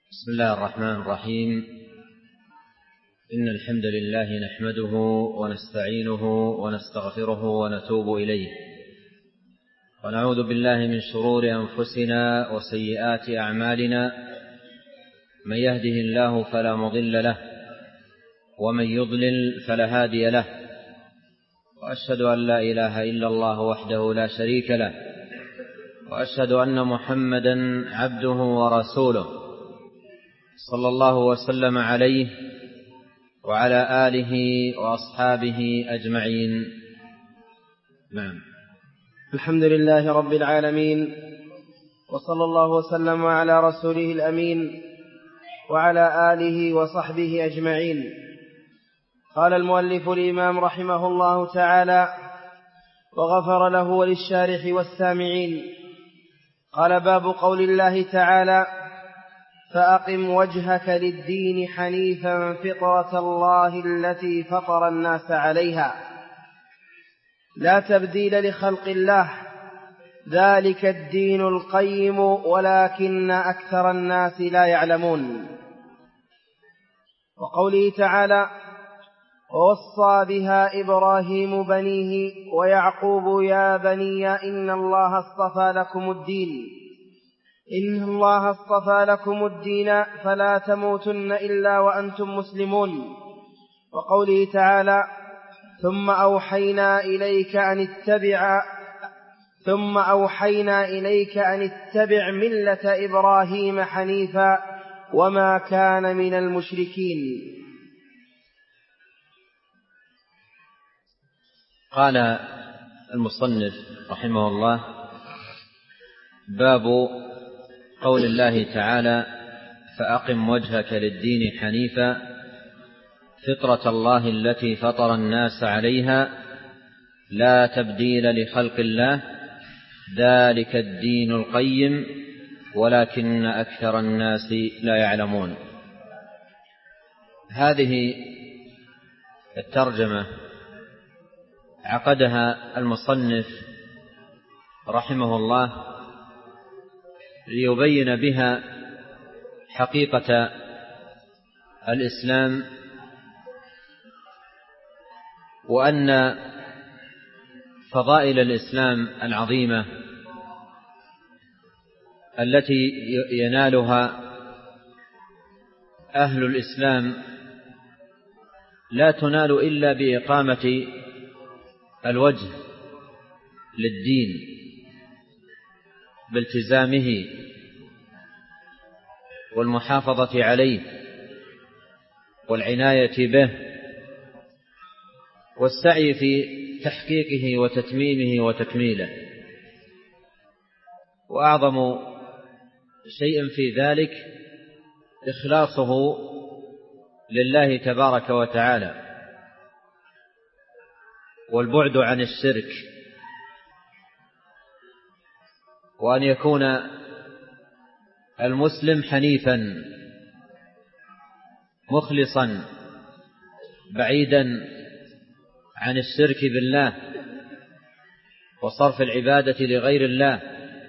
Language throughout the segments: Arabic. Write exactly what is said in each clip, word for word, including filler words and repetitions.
بسم الله الرحمن الرحيم. إن الحمد لله نحمده ونستعينه ونستغفره ونتوب إليه، ونعوذ بالله من شرور أنفسنا وسيئات أعمالنا، من يهده الله فلا مضل له، ومن يضلل فلا هادي له، وأشهد أن لا إله إلا الله وحده لا شريك له، وأشهد أن محمدا عبده ورسوله صلى الله وسلم عليه وعلى آله وأصحابه أجمعين. نعم. الحمد لله رب العالمين، وصلى الله وسلم على رسوله الأمين وعلى آله وصحبه أجمعين. قال المؤلف الإمام رحمه الله تعالى وغفر له وللشارح والسامعين. قال: باب قول الله تعالى: فأقم وجهك للدين حنيفا فطرة الله التي فطر الناس عليها لا تبديل لخلق الله ذلك الدين القيم ولكن أكثر الناس لا يعلمون. وقوله تعالى: ووصى بها إبراهيم بنيه ويعقوب يا بني إن الله اصطفى لكم الدين إن الله اصطفى لكم الدين فلا تموتن إلا وأنتم مسلمون. وقوله تعالى: ثم أوحينا إليك أن اتبع ثم أوحينا إليك أن اتبع ملة إبراهيم حنيفا وما كان من المشركين. قال المصنف رحمه الله: باب قول الله تعالى: فأقم وجهك للدين حنيفا فطرة الله التي فطر الناس عليها لا تبديل لخلق الله ذلك الدين القيم ولكن أكثر الناس لا يعلمون. هذه الترجمة عقدها المصنف رحمه الله ليبين بها حقيقة الإسلام، وأن فضائل الإسلام العظيمة التي ينالها أهل الإسلام لا تنال إلا بإقامة الوجه للدين بالتزامه والمحافظة عليه والعناية به والسعي في تحقيقه وتتميمه وتكميله. وأعظم شيء في ذلك إخلاصه لله تبارك وتعالى والبعد عن الشرك، وأن يكون المسلم حنيفا مخلصا بعيدا عن الشرك بالله وصرف العبادة لغير الله،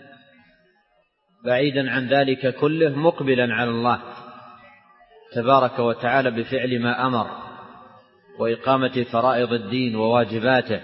بعيدا عن ذلك كله مقبلا على الله تبارك وتعالى بفعل ما أمر وإقامة فرائض الدين وواجباته.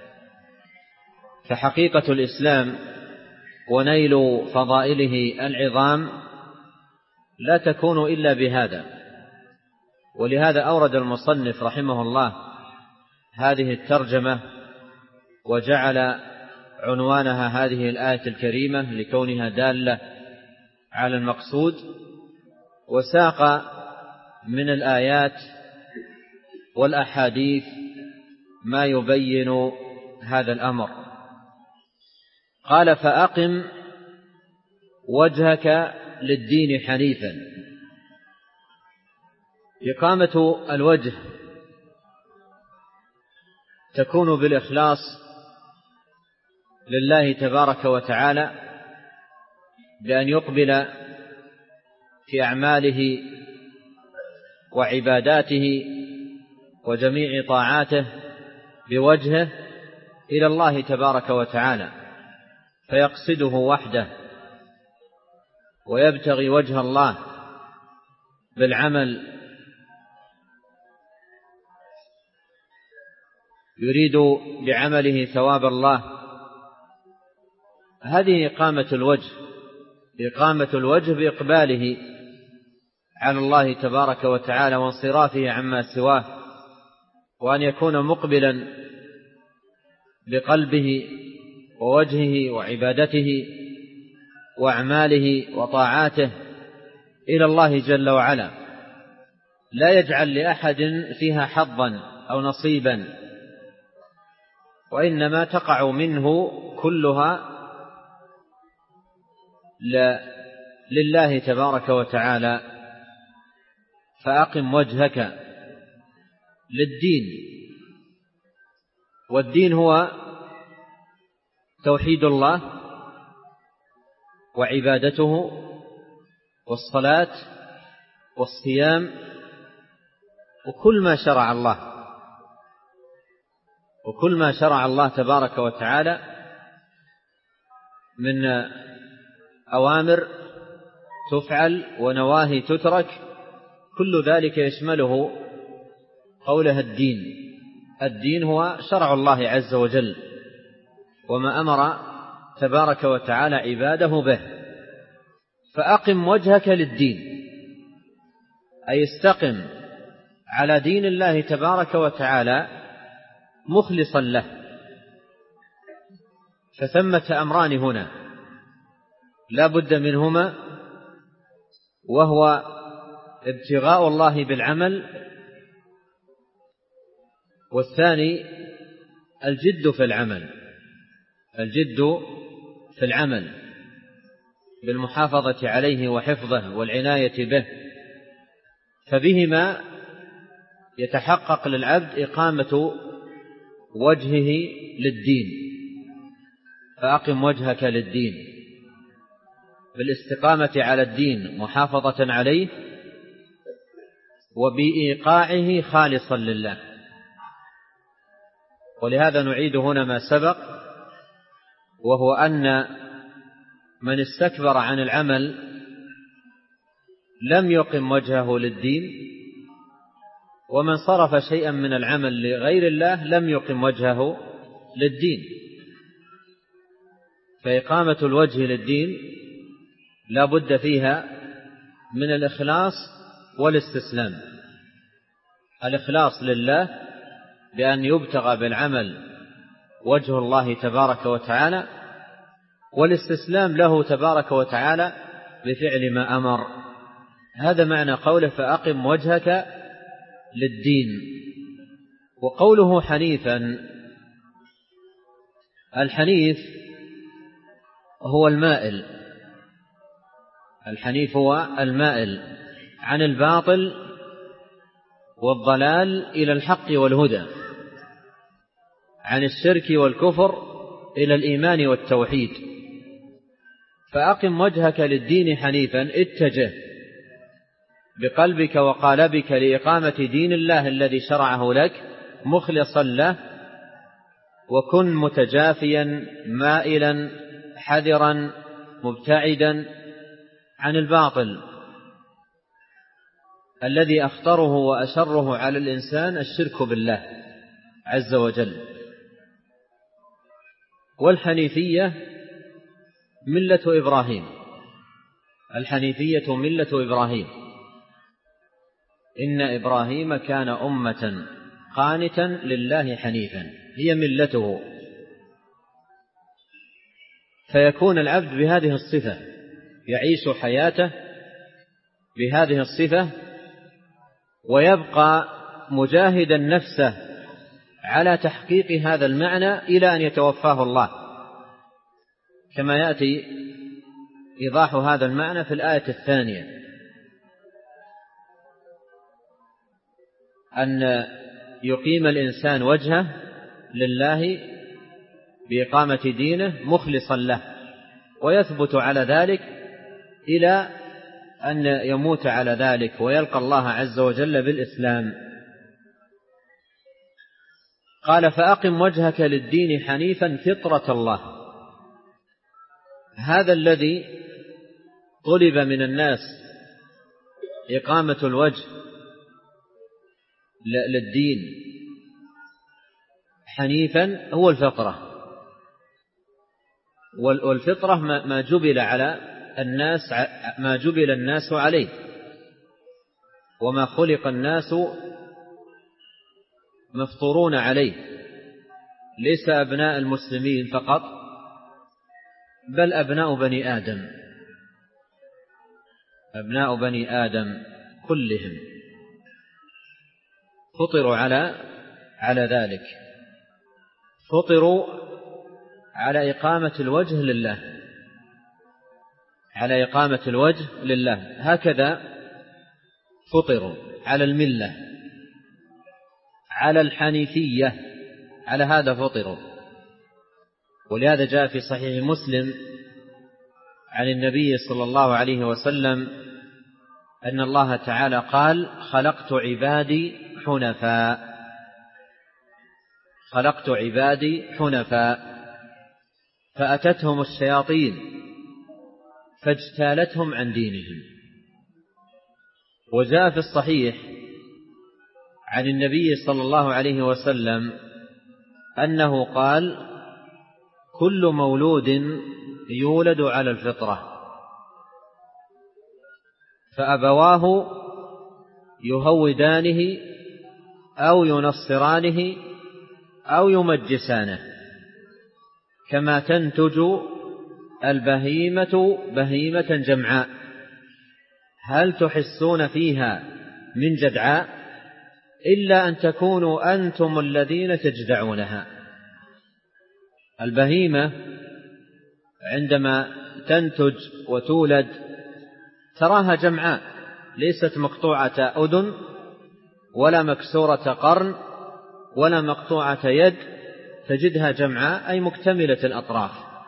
فحقيقة الإسلام ونيل فضائله العظام لا تكون إلا بهذا. ولهذا أورد المصنف رحمه الله هذه الترجمة وجعل عنوانها هذه الآية الكريمة لكونها دالة على المقصود، وساق من الآيات والأحاديث ما يبين هذا الأمر. قال: فأقم وجهك للدين حنيفا. إقامة الوجه تكون بالإخلاص لله تبارك وتعالى بأن يقبل في أعماله وعباداته وجميع طاعاته بوجهه إلى الله تبارك وتعالى، فيقصده وحده ويبتغي وجه الله بالعمل يريد بعمله ثواب الله، هذه إقامة الوجه، إقامة الوجه بإقباله على الله تبارك وتعالى وانصرافه عما سواه، وأن يكون مقبلا بقلبه ووجهه وعبادته وأعماله وطاعاته إلى الله جل وعلا، لا يجعل لأحد فيها حظا أو نصيبا، وإنما تقع منه كلها لله تبارك وتعالى. فأقم وجهك للدين، والدين هو توحيد الله وعبادته والصلاة والصيام وكل ما شرع الله وكل ما شرع الله تبارك وتعالى من أوامر تفعل ونواهي تترك، كل ذلك يشمله قوله الدين. الدين هو شرع الله عز وجل وما أمر تبارك وتعالى عباده به. فأقم وجهك للدين، أي استقم على دين الله تبارك وتعالى مخلصا له. فثمة أمران هنا لا بد منهما، وهو ابتغاء الله بالعمل، والثاني الجد في العمل، الجد في العمل بالمحافظة عليه وحفظه والعناية به، فبهما يتحقق للعبد إقامة وجهه للدين. فأقم وجهك للدين بالاستقامة على الدين محافظة عليه وبإيقاعه خالصا لله. ولهذا نعيد هنا ما سبق، وهو أن من استكبر عن العمل لم يقم وجهه للدين، ومن صرف شيئا من العمل لغير الله لم يقم وجهه للدين. فإقامة الوجه للدين لا بد فيها من الإخلاص والاستسلام. الإخلاص لله بأن يبتغى بالعمل وجه الله تبارك وتعالى، والاستسلام له تبارك وتعالى بفعل ما أمر. هذا معنى قوله فأقم وجهك للدين. وقوله حنيفا، الحنيف هو المائل، الحنيف هو المائل عن الباطل والضلال إلى الحق والهدى، عن الشرك والكفر إلى الإيمان والتوحيد. فأقم وجهك للدين حنيفا، اتجه بقلبك وقالبك لإقامة دين الله الذي شرعه لك مخلصا له، وكن متجافيا مائلا حذرا مبتعدا عن الباطل الذي أخطره وأشره على الإنسان الشرك بالله عز وجل. والحنيفية ملة إبراهيم، الحنيفية ملة إبراهيم، إن إبراهيم كان أمة قانتا لله حنيفا، هي ملته. فيكون العبد بهذه الصفة، يعيش حياته بهذه الصفة، ويبقى مجاهدا نفسه على تحقيق هذا المعنى إلى أن يتوفاه الله، كما يأتي إيضاح هذا المعنى في الآية الثانية، أن يقيم الإنسان وجهه لله بإقامة دينه مخلصا له، ويثبت على ذلك إلى أن يموت على ذلك ويلقى الله عز وجل بالإسلام. قال فأقم وجهك للدين حنيفا فطرة الله، هذا الذي طلب من الناس إقامة الوجه للدين حنيفا هو الفطرة، والفطرة ما جبل على الناس ما جبل الناس عليه، وما خلق الناس مفطورون عليه، ليس أبناء المسلمين فقط بل أبناء بني آدم، أبناء بني آدم كلهم فطروا على على ذلك، فطروا على إقامة الوجه لله، على إقامة الوجه لله، هكذا فطروا على الملة، على الحنيفية، على هذا فطروا. ولهذا جاء في صحيح مسلم عن النبي صلى الله عليه وسلم أن الله تعالى قال: خلقت عبادي حنفاء، خلقت عبادي حنفاء، فأتتهم الشياطين فاجتالتهم عن دينهم. وجاء في الصحيح عن النبي صلى الله عليه وسلم أنه قال: كل مولود يولد على الفطرة، فأبواه يهودانه أو ينصرانه أو يمجسانه، كما تنتج البهيمة بهيمة جمعاء، هل تحسون فيها من جدعاء إلا أن تكونوا أنتم الذين تجدعونها. البهيمة عندما تنتج وتولد تراها جمعاء، ليست مقطوعة أذن ولا مكسورة قرن ولا مقطوعة يد، تجدها جمعاء أي مكتملة الأطراف.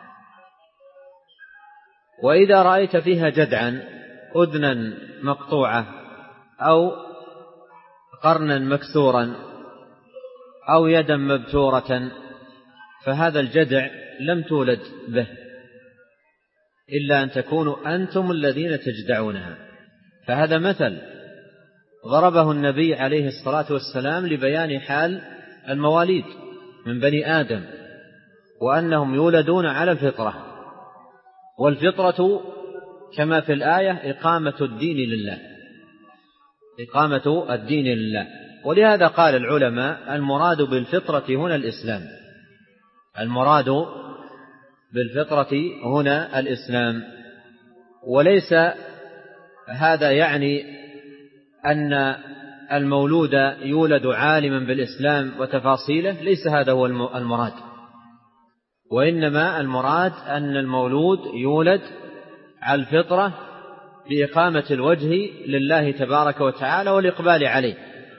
وإذا رأيت فيها جدعا، أذنا مقطوعة أو قرنا مكسورا أو يدا مبتورة، فهذا الجدع لم تولد به إلا أن تكونوا أنتم الذين تجدعونها. فهذا مثل ضربه النبي عليه الصلاة والسلام لبيان حال المواليد من بني آدم، وأنهم يولدون على الفطرة، والفطرة كما في الآية إقامة الدين لله، إقامة الدين لله. ولهذا قال العلماء: المراد بالفطرة هنا الإسلام، المراد بالفطرة هنا الإسلام. وليس هذا يعني أن المولود يولد عالما بالإسلام وتفاصيله، ليس هذا هو المراد، وإنما المراد أن المولود يولد على الفطرة بإقامة الوجه لله تبارك وتعالى والإقبال عليه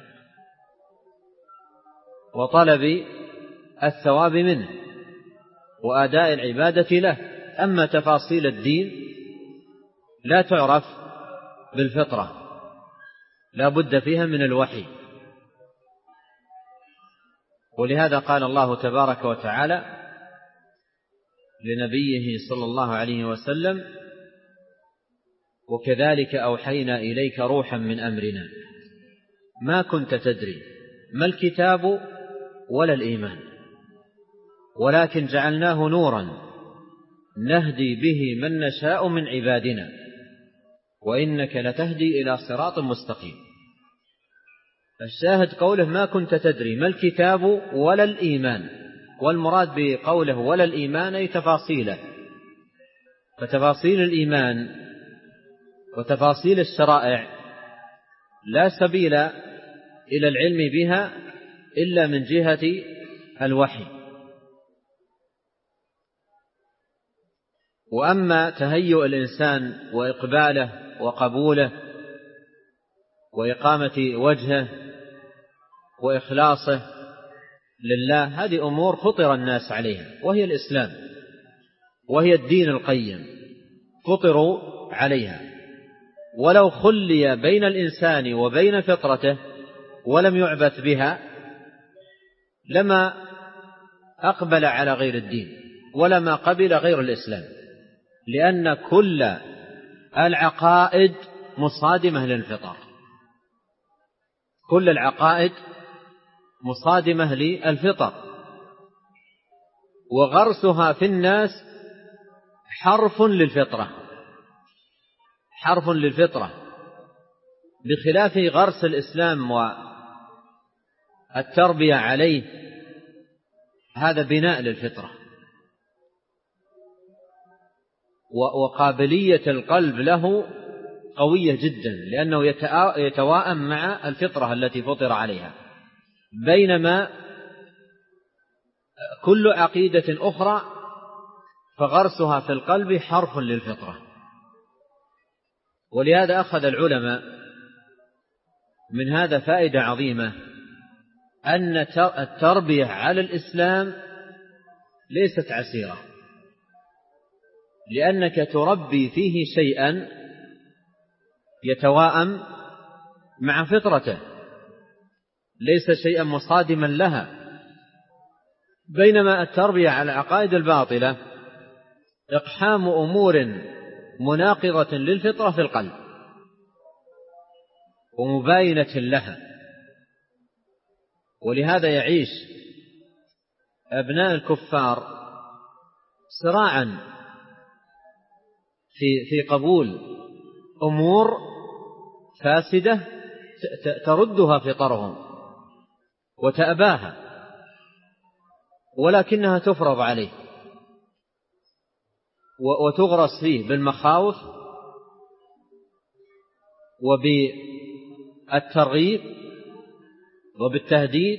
وطلب الثواب منه وأداء العبادة له. أما تفاصيل الدين لا تعرف بالفطرة، لا بد فيها من الوحي. ولهذا قال الله تبارك وتعالى لنبيه صلى الله عليه وسلم: وكذلك أوحينا إليك روحا من أمرنا ما كنت تدري ما الكتاب ولا الإيمان ولكن جعلناه نورا نهدي به من نشاء من عبادنا وإنك لتهدي إلى صراط مستقيم. الشاهد قوله ما كنت تدري ما الكتاب ولا الإيمان، والمراد بقوله ولا الإيمان أي تفاصيله، فتفاصيل الإيمان وتفاصيل الشرائع لا سبيل إلى العلم بها إلا من جهة الوحي. وأما تهيؤ الإنسان وإقباله وقبوله وإقامة وجهه وإخلاصه لله، هذه أمور فطر الناس عليها، وهي الإسلام وهي الدين القيم، فطروا عليها. ولو خلي بين الإنسان وبين فطرته ولم يعبث بها لما أقبل على غير الدين ولما قبل غير الإسلام، لأن كل العقائد مصادمة للفطر، كل العقائد مصادمة للفطر، وغرسها في الناس حرف للفطرة، حرف للفطرة، بخلاف غرس الإسلام والتربية عليه، هذا بناء للفطرة. وقابلية القلب له قوية جدا، لأنه يتواءم مع الفطرة التي فطر عليها، بينما كل عقيدة أخرى فغرسها في القلب حرف للفطرة. ولهذا أخذ العلماء من هذا فائدة عظيمة، أن التربية على الإسلام ليست عسيرة، لأنك تربي فيه شيئا يتواءم مع فطرته، ليس شيئا مصادما لها، بينما التربية على العقائد الباطلة إقحام أمور مناقضة للفطرة في القلب ومباينة لها. ولهذا يعيش أبناء الكفار صراعا في في قبول أمور فاسدة تردها فطرهم وتأباها، ولكنها تفرض عليه وتغرس فيه بالمخاوف وبالترغيب وبالتهديد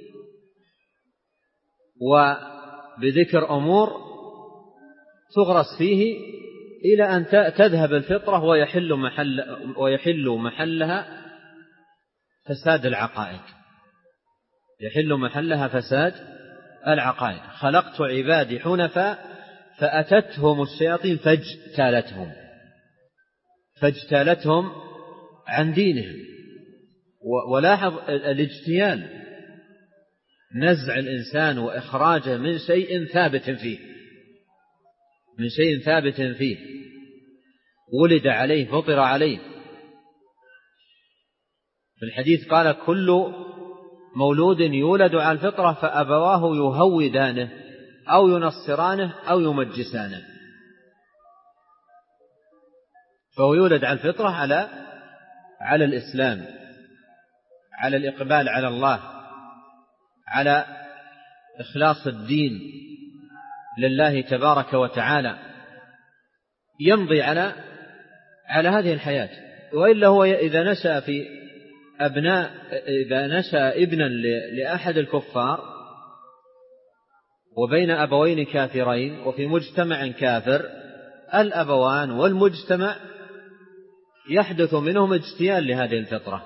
وبذكر أمور تغرس فيه إلى أن تذهب الفطرة ويحل محل ويحل محلها فساد العقائد، يحل محلها فساد العقائد. خلقت عبادي حنفاء فأتتهم الشياطين فاجتالتهم فاجتالتهم عن دينهم. ولاحظ الاجتيال، نزع الإنسان وإخراجه من شيء ثابت فيه، من شيء ثابت فيه ولد عليه فطر عليه. في الحديث قال: كل مولود يولد على الفطرة فأبواه يهودانه أو ينصرانه أو يمجسانه. فهو يولد على الفطرة على على الإسلام، على الإقبال على الله، على إخلاص الدين لله تبارك وتعالى، يمضي على على هذه الحياة. وإلا هو إذا نشأ في أبناء إذا نشأ ابنا لأحد الكفار وبين أبوين كافرين وفي مجتمع كافر، الأبوان والمجتمع يحدث منهم اجتيال لهذه الفطرة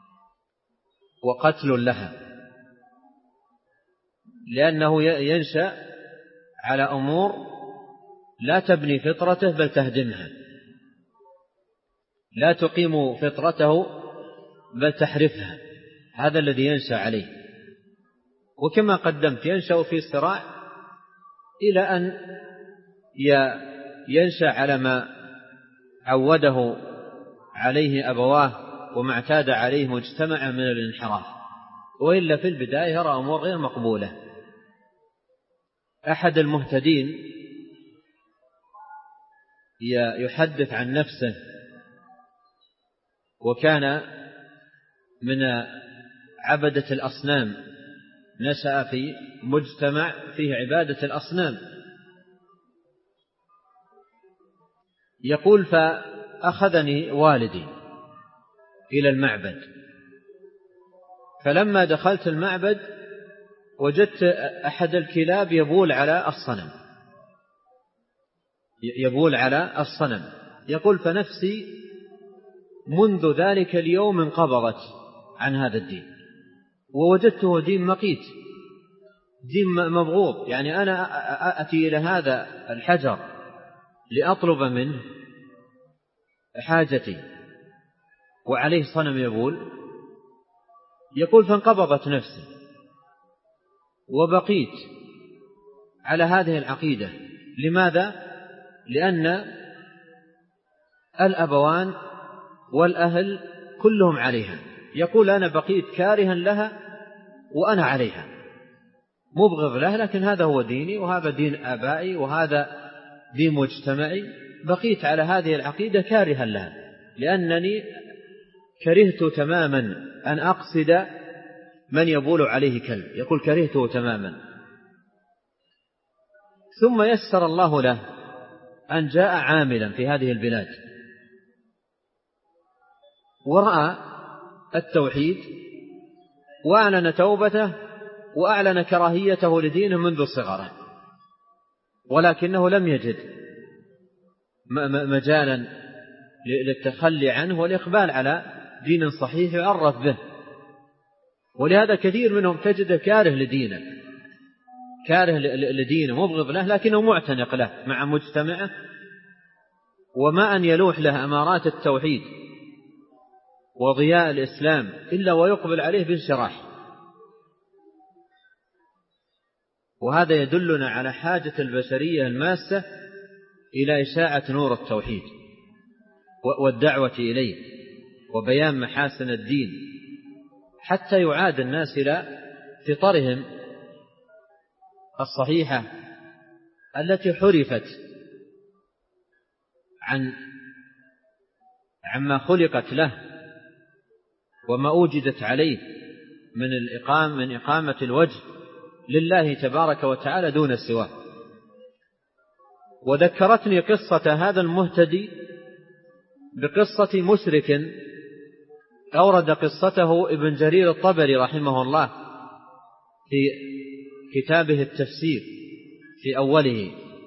وقتل لها، لأنه ينشأ على أمور لا تبني فطرته بل تهدمها، لا تقيم فطرته بل تحرفها. هذا الذي ينشأ عليه. وكما قدمت ينشأ في صراع إلى أن ينشأ على ما عوده عليه أبواه وما اعتاد عليه مجتمع من الانحراف، وإلا في البداية يرى أمور غير مقبولة. أحد المهتدين يحدث عن نفسه، وكان من عبدة الأصنام، نشأ في مجتمع فيه عبادة الأصنام. يقول: فأخذني والدي إلى المعبد، فلما دخلت المعبد وجدت أحد الكلاب يبول على الصنم يبول على الصنم يقول: فنفسي منذ ذلك اليوم انقبضت عن هذا الدين، ووجدته دين مقيت، دين مبغوض. يعني أنا أتي إلى هذا الحجر لأطلب منه حاجتي وعليه صنم يبول. يقول: فانقبضت نفسي وبقيت على هذه العقيدة. لماذا؟ لأن الأبوان والأهل كلهم عليها، يقول أنا بقيت كارها لها وأنا عليها، مبغض لها، لكن هذا هو ديني وهذا دين آبائي وهذا دين مجتمعي، بقيت على هذه العقيدة كارها لها، لأنني كرهت تماما أن أقصد من يبول عليه كلب، يقول كرهته تماما. ثم يسر الله له أن جاء عاملا في هذه البلاد ورأى التوحيد وأعلن توبته وأعلن كراهيته لدينه منذ صغره، ولكنه لم يجد مجالا للتخلي عنه والإقبال على دين صحيح يعرف به، ولهذا كثير منهم تجده كاره لدينه، كاره لدينه مبغض له، لكنه معتنق له مع مجتمعه، وما أن يلوح له أمارات التوحيد وضياء الإسلام إلا ويقبل عليه بانشراح. وهذا يدلنا على حاجة البشرية الماسة إلى إشاعة نور التوحيد والدعوة إليه وبيان محاسن الدين، حتى يعاد الناس إلى فطرهم الصحيحة التي حرفت عن عما خلقت له وما أوجدت عليه من الإقامة من إقامة الوجه لله تبارك وتعالى دون سواه. وذكرتني قصة هذا المهتدي بقصة مشرك أورد قصته ابن جرير الطبري رحمه الله في كتابه التفسير في أوله،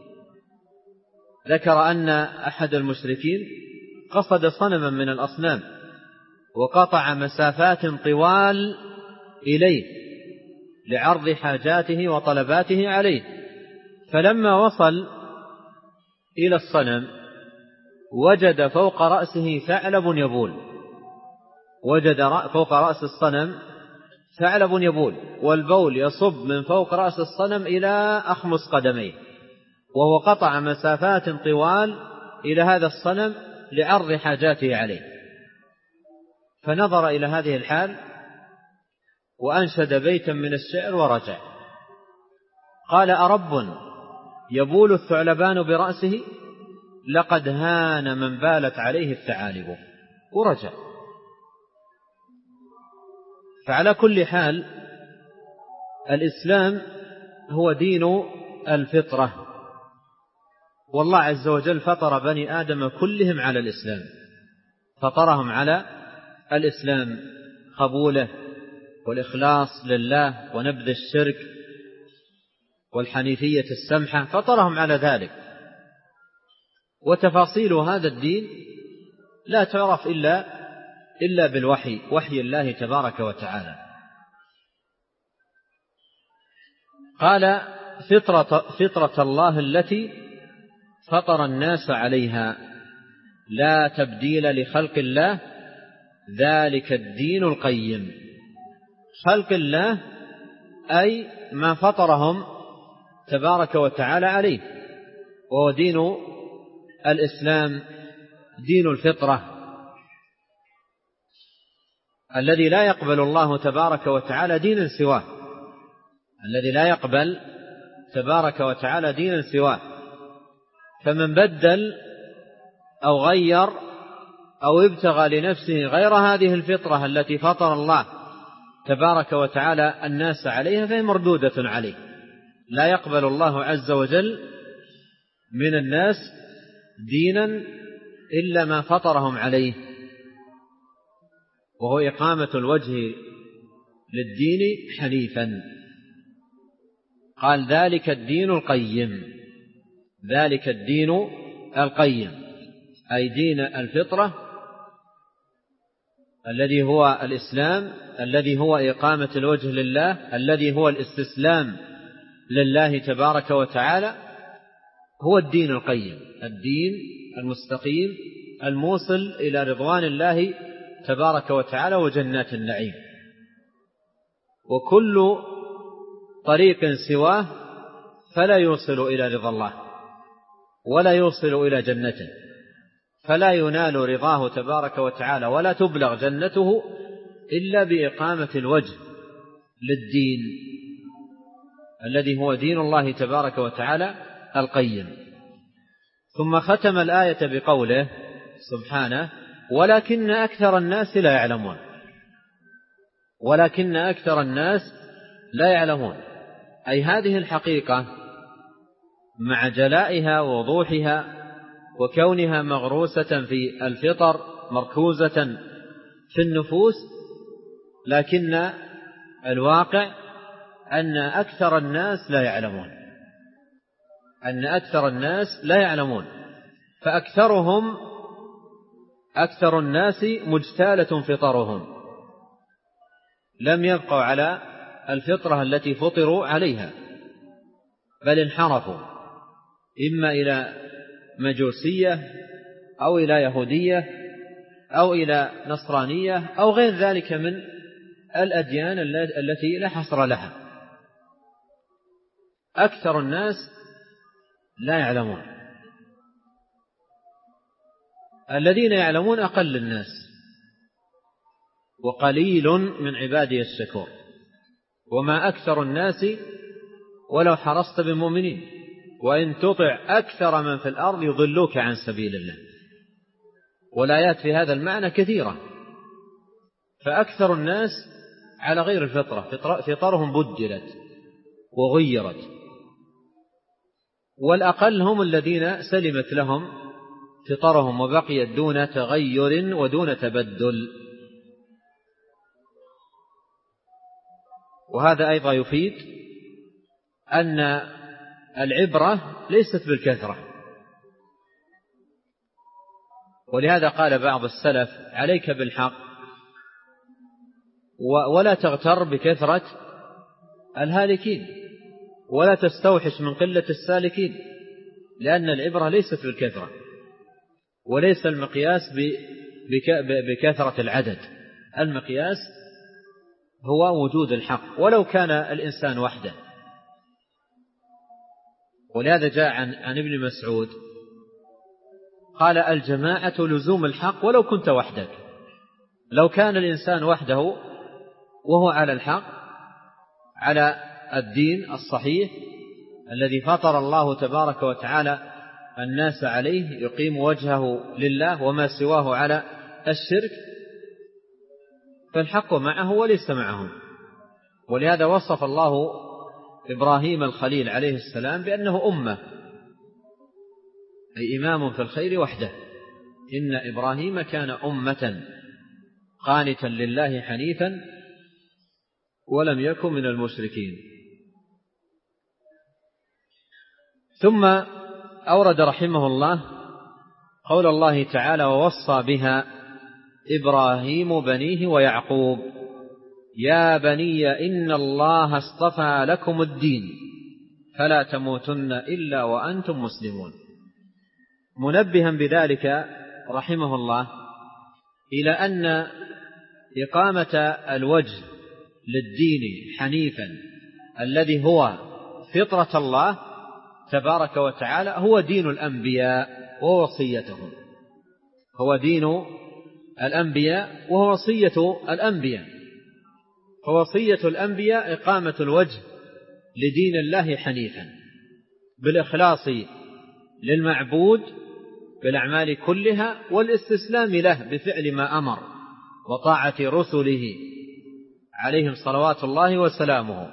ذكر أن أحد المشركين قصد صنما من الأصنام وقطع مسافات طوال إليه لعرض حاجاته وطلباته عليه، فلما وصل إلى الصنم وجد فوق رأسه ثعلب يبول، وجد فوق رأس الصنم ثعلب يبول، والبول يصب من فوق رأس الصنم إلى أخمص قدميه، وهو قطع مسافات طوال إلى هذا الصنم لعرض حاجاته عليه. فنظر إلى هذه الحال وأنشد بيتا من الشعر ورجع، قال: أرب يبول الثعلبان برأسه لقد هان من بالت عليه الثعالب، ورجع. فعلى كل حال الإسلام هو دين الفطرة، والله عز وجل فطر بني آدم كلهم على الإسلام، فطرهم على الإسلام، قبوله والإخلاص لله ونبذ الشرك والحنيفية السمحة، فطرهم على ذلك. وتفاصيل هذا الدين لا تعرف إلا إلا بالوحي، وحي الله تبارك وتعالى. قال: فطرة, فطرة الله التي فطر الناس عليها لا تبديل لخلق الله ذلك الدين القيم. خلق الله أي ما فطرهم تبارك وتعالى عليه، وهو دين الإسلام، دين الفطرة الذي لا يقبل الله تبارك وتعالى دينا سواه، الذي لا يقبل تبارك وتعالى دينا سواه. فمن بدل أو غير أو ابتغى لنفسه غير هذه الفطرة التي فطر الله تبارك وتعالى الناس عليها فهي مردودة عليه. لا يقبل الله عز وجل من الناس دينا إلا ما فطرهم عليه، وهو إقامة الوجه للدين حنيفا. قال: ذلك الدين القيم، ذلك الدين القيم أي دين الفطرة الذي هو الإسلام، الذي هو إقامة الوجه لله، الذي هو الاستسلام لله تبارك وتعالى، هو الدين القيم، الدين المستقيم الموصل إلى رضوان الله تبارك وتعالى وجنات النعيم. وكل طريق سواه فلا يوصل إلى رضا الله ولا يوصل إلى جنته، فلا ينال رضاه تبارك وتعالى ولا تبلغ جنته إلا بإقامة الوجه للدين الذي هو دين الله تبارك وتعالى القيم. ثم ختم الآية بقوله سبحانه: ولكن أكثر الناس لا يعلمون. ولكن أكثر الناس لا يعلمون، أي هذه الحقيقة مع جلائها ووضوحها وكونها مغروسة في الفطر مركوزة في النفوس، لكن الواقع أن أكثر الناس لا يعلمون، أن أكثر الناس لا يعلمون، فأكثرهم أكثر الناس مجتالة فطرهم، لم يبقوا على الفطرة التي فطروا عليها، بل انحرفوا إما إلى مجوسية أو إلى يهودية أو إلى نصرانية أو غير ذلك من الأديان التي لا حصر لها. أكثر الناس لا يعلمون، الذين يعلمون أقل الناس، وقليل من عبادي الشكور. وما أكثر الناس ولو حرصت بمؤمنين، وإن تطع أكثر من في الأرض يضلوك عن سبيل الله. والآيات في هذا المعنى كثيرة. فأكثر الناس على غير الفطرة، فطرهم بدلت وغيرت، والأقل هم الذين سلمت لهم فطرهم وبقيت دون تغير ودون تبدل. وهذا أيضا يفيد أن العبرة ليست بالكثرة، ولهذا قال بعض السلف: عليك بالحق ولا تغتر بكثرة الهالكين، ولا تستوحش من قلة السالكين، لأن العبرة ليست بالكثرة، وليس المقياس بكثرة العدد، المقياس هو وجود الحق ولو كان الإنسان وحده. ولهذا جاء عن, عن ابن مسعود قال: الجماعة لزوم الحق ولو كنت وحدك. لو كان الإنسان وحده وهو على الحق، على الدين الصحيح الذي فطر الله تبارك وتعالى الناس عليه، يقيم وجهه لله وما سواه على الشرك، فالحق معه وليس معهم. ولهذا وصف الله إبراهيم الخليل عليه السلام بأنه أمة، أي إمام في الخير وحده. إن إبراهيم كان أمة قانتا لله حنيفا ولم يكن من المشركين. ثم أورد رحمه الله قول الله تعالى: ووصى بها إبراهيم بنيه ويعقوب يا بني إن الله اصطفى لكم الدين فلا تموتن إلا وأنتم مسلمون، منبها بذلك رحمه الله إلى أن إقامة الوجه للدين حنيفا الذي هو فطرة الله تبارك وتعالى هو دين الأنبياء ووصيتهم، هو دين الأنبياء ووصية الأنبياء. فوصية الأنبياء إقامة الوجه لدين الله حنيفا بالإخلاص للمعبود بالأعمال كلها، والاستسلام له بفعل ما أمر، وطاعة رسله عليهم صلوات الله وسلامه.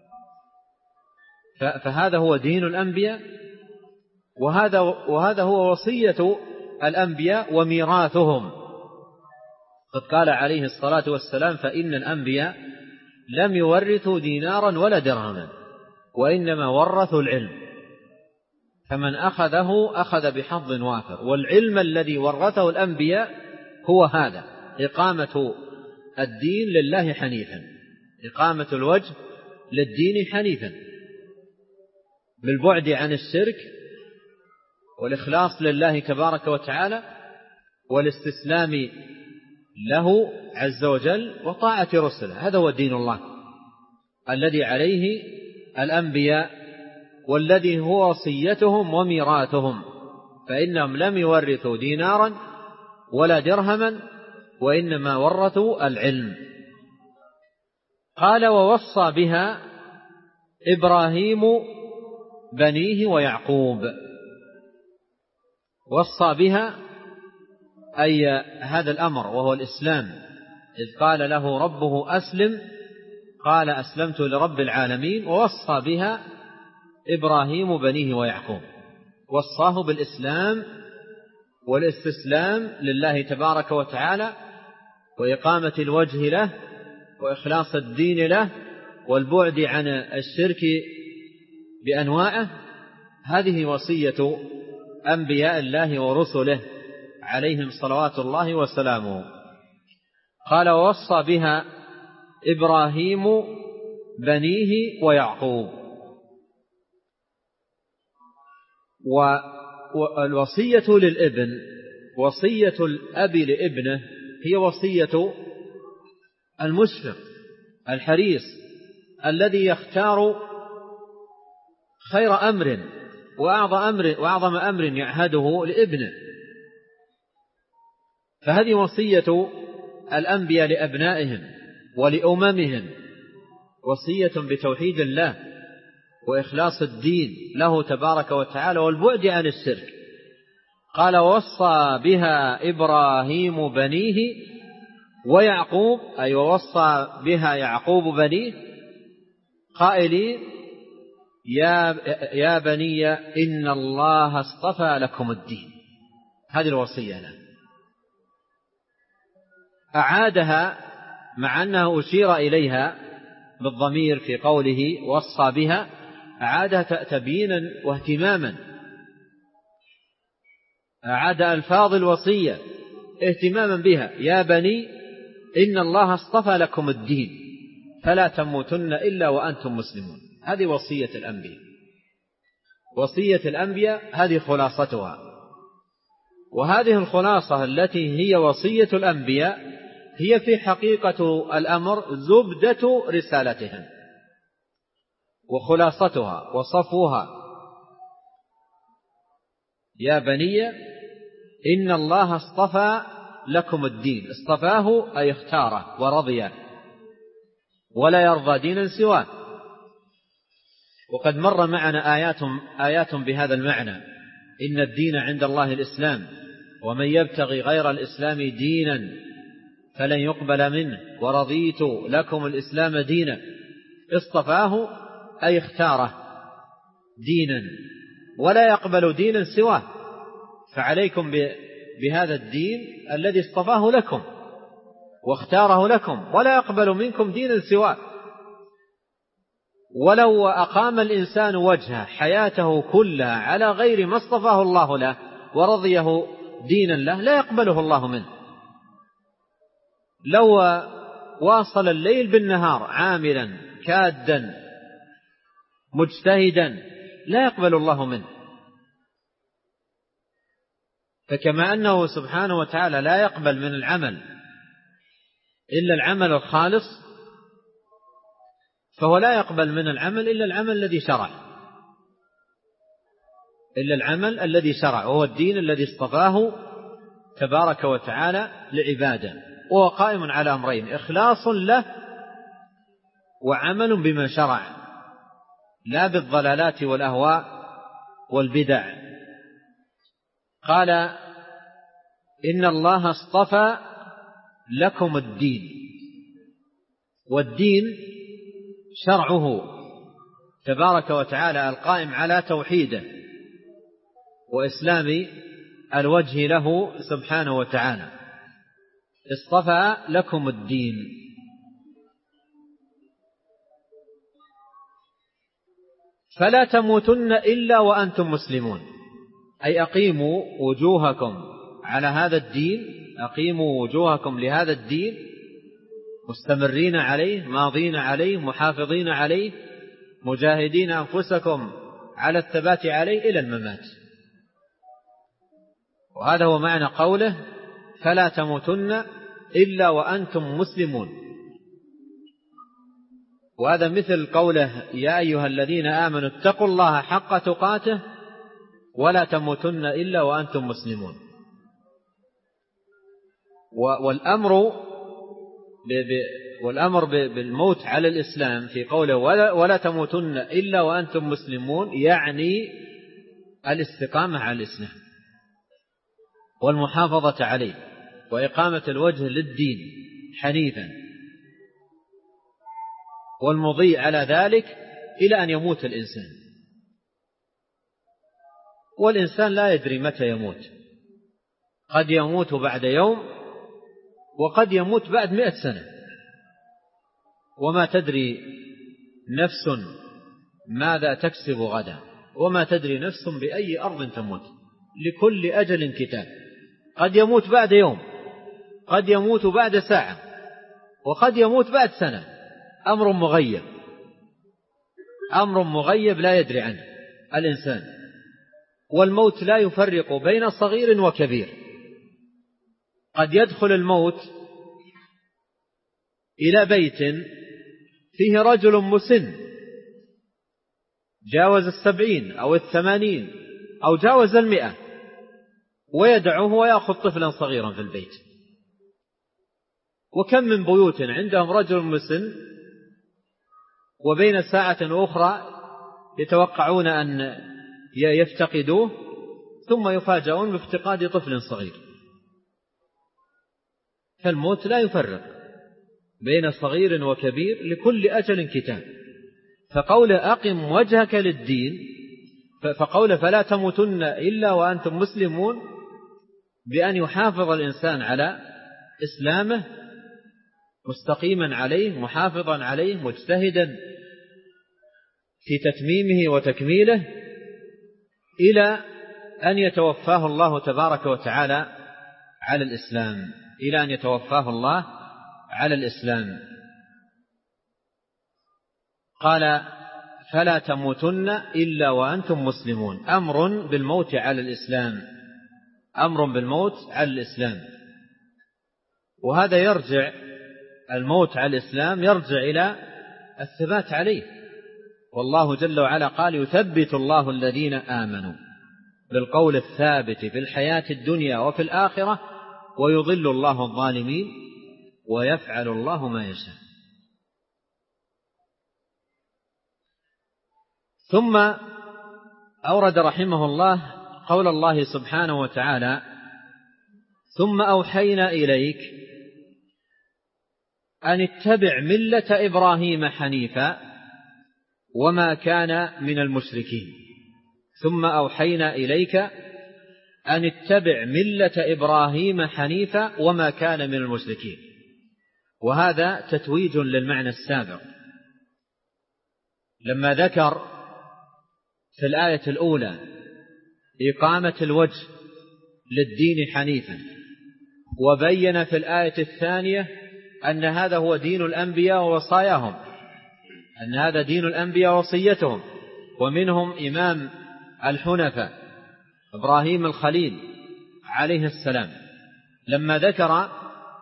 فهذا هو دين الأنبياء، وهذا, وهذا هو وصية الأنبياء وميراثهم. قد قال عليه الصلاة والسلام: فإن الأنبياء لم يورثوا دينارا ولا درهما وإنما ورثوا العلم، فمن أخذه أخذ بحظ وافر. والعلم الذي ورثه الأنبياء هو هذا: إقامة الدين لله حنيفا، إقامة الوجه للدين حنيفا بالبعد عن الشرك والإخلاص لله تبارك وتعالى والاستسلام له عز وجل وطاعة رسله. هذا هو دين الله الذي عليه الأنبياء والذي هو وصيتهم وميراثهم. فإنهم لم يورثوا دينارا ولا درهما وإنما ورثوا العلم. قال ووصى بها إبراهيم بنيه ويعقوب. وصى بها أي هذا الأمر وهو الإسلام، إذ قال له ربه أسلم قال أسلمت لرب العالمين. ووصى بها إبراهيم بنيه ويعقوب، وصاه بالإسلام والاستسلام لله تبارك وتعالى وإقامة الوجه له وإخلاص الدين له والبعد عن الشرك بأنواعه. هذه وصية أنبياء الله ورسله عليهم صلوات الله وسلامه. قال ووصى بها إبراهيم بنيه ويعقوب. والوصية للابن، وصية الأب لابنه، هي وصية المشفق الحريص الذي يختار خير أمر وأعظم أمر, وأعظم أمر يعهده لابنه. فهذه وصية الأنبياء لأبنائهم ولأممهم، وصية بتوحيد الله وإخلاص الدين له تبارك وتعالى والبعد عن الشرك. قال ووصى بها إبراهيم بنيه ويعقوب، أي ووصى بها يعقوب بنيه قائلين يا, يا بني إن الله اصطفى لكم الدين. هذه الوصية له، أعادها مع أنه أشير إليها بالضمير في قوله وصى بها، أعادها تبيينا واهتماما، أعاد ألفاظ الوصية اهتماما بها. يا بني إن الله اصطفى لكم الدين فلا تموتن إلا وأنتم مسلمون. هذه وصية الأنبياء. وصية الأنبياء هذه خلاصتها، وهذه الخلاصة التي هي وصية الأنبياء هي في حقيقة الأمر زبدة رسالتهم وخلاصتها وصفوها. يا بني إن الله اصطفى لكم الدين، اصطفاه أي اختاره ورضيه ولا يرضى دينا سواه. وقد مر معنا آيات, آيات بهذا المعنى: إن الدين عند الله الإسلام ومن يبتغي غير الإسلام دينا فلن يقبل منه ورضيت لكم الإسلام دينا. اصطفاه أي اختاره دينا ولا يقبل دينا سواه، فعليكم بهذا الدين الذي اصطفاه لكم واختاره لكم ولا يقبل منكم دينا سواه. ولو أقام الإنسان وجهه حياته كلها على غير ما اصطفاه الله له ورضيه دينا له لا يقبله الله منه. لو واصل الليل بالنهار عاملا كادا مجتهدا لا يقبل الله منه. فكما أنه سبحانه وتعالى لا يقبل من العمل إلا العمل الخالص، فهو لا يقبل من العمل إلا العمل الذي شرع إلا العمل الذي شرع وهو الدين الذي اصطفاه تبارك وتعالى لعباده، وهو قائم على أمرين: إخلاص له وعمل بما شرع، لا بالضلالات والأهواء والبدع. قال إن الله اصطفى لكم الدين، والدين شرعه تبارك وتعالى القائم على توحيده وإسلام الوجه له سبحانه وتعالى. اصطفى لكم الدين. فلا تموتن إلا وأنتم مسلمون، أي أقيموا وجوهكم على هذا الدين، أقيموا وجوهكم لهذا الدين مستمرين عليه ماضين عليه محافظين عليه مجاهدين أنفسكم على الثبات عليه إلى الممات. وهذا هو معنى قوله فلا تموتن إلا وأنتم مسلمون. وهذا مثل قوله يا أيها الذين آمنوا اتقوا الله حق تقاته ولا تموتن إلا وأنتم مسلمون. والأمر والأمر بالموت على الإسلام في قوله ولا, ولا تموتن إلا وأنتم مسلمون يعني الاستقامة على الإسلام والمحافظة عليه وإقامة الوجه للدين حنيفا والمضي على ذلك إلى أن يموت الإنسان. والإنسان لا يدري متى يموت، قد يموت بعد يوم وقد يموت بعد مئة سنة، وما تدري نفس ماذا تكسب غدا، وما تدري نفس بأي أرض تموت، لكل أجل كتاب. قد يموت بعد يوم، قد يموت بعد ساعة، وقد يموت بعد سنة. أمر مغيب، أمر مغيب لا يدري عنه الإنسان. والموت لا يفرق بين صغير وكبير. قد يدخل الموت إلى بيت فيه رجل مسن جاوز السبعين أو الثمانين أو جاوز المئة ويدعوه ويأخذ طفلا صغيرا في البيت. وكم من بيوت عندهم رجل مسن وبين ساعة أخرى يتوقعون أن يفتقدوه ثم يفاجئون بافتقاد طفل صغير. فالموت لا يفرق بين صغير وكبير، لكل أجل كتاب. فقول أقم وجهك للدين، فقول فلا تموتن إلا وأنتم مسلمون، بأن يحافظ الإنسان على إسلامه مستقيما عليه محافظا عليه مجتهدا في تتميمه وتكميله إلى أن يتوفاه الله تبارك وتعالى على الإسلام، إلى أن يتوفاه الله على الإسلام. قال فلا تموتن إلا وأنتم مسلمون، أمر بالموت على الإسلام، أمر بالموت على الإسلام. وهذا يرجع، الموت على الإسلام يرجع إلى الثبات عليه. والله جل وعلا قال يثبت الله الذين آمنوا بالقول الثابت في الحياة الدنيا وفي الآخرة ويضل الله الظالمين ويفعل الله ما يشاء. ثم أورد رحمه الله قول الله سبحانه وتعالى ثم أوحينا إليك أن اتبع ملة إبراهيم حنيفا وما كان من المشركين. ثم أوحينا إليك أن اتبع ملة إبراهيم حنيفا وما كان من المشركين. وهذا تتويج للمعنى السابق لما ذكر في الآية الأولى إقامة الوجه للدين حنيفا، وبين في الآية الثانية أن هذا هو دين الأنبياء ووصاياهم، أن هذا دين الأنبياء وصيتهم، ومنهم إمام الحنفاء إبراهيم الخليل عليه السلام. لما ذكر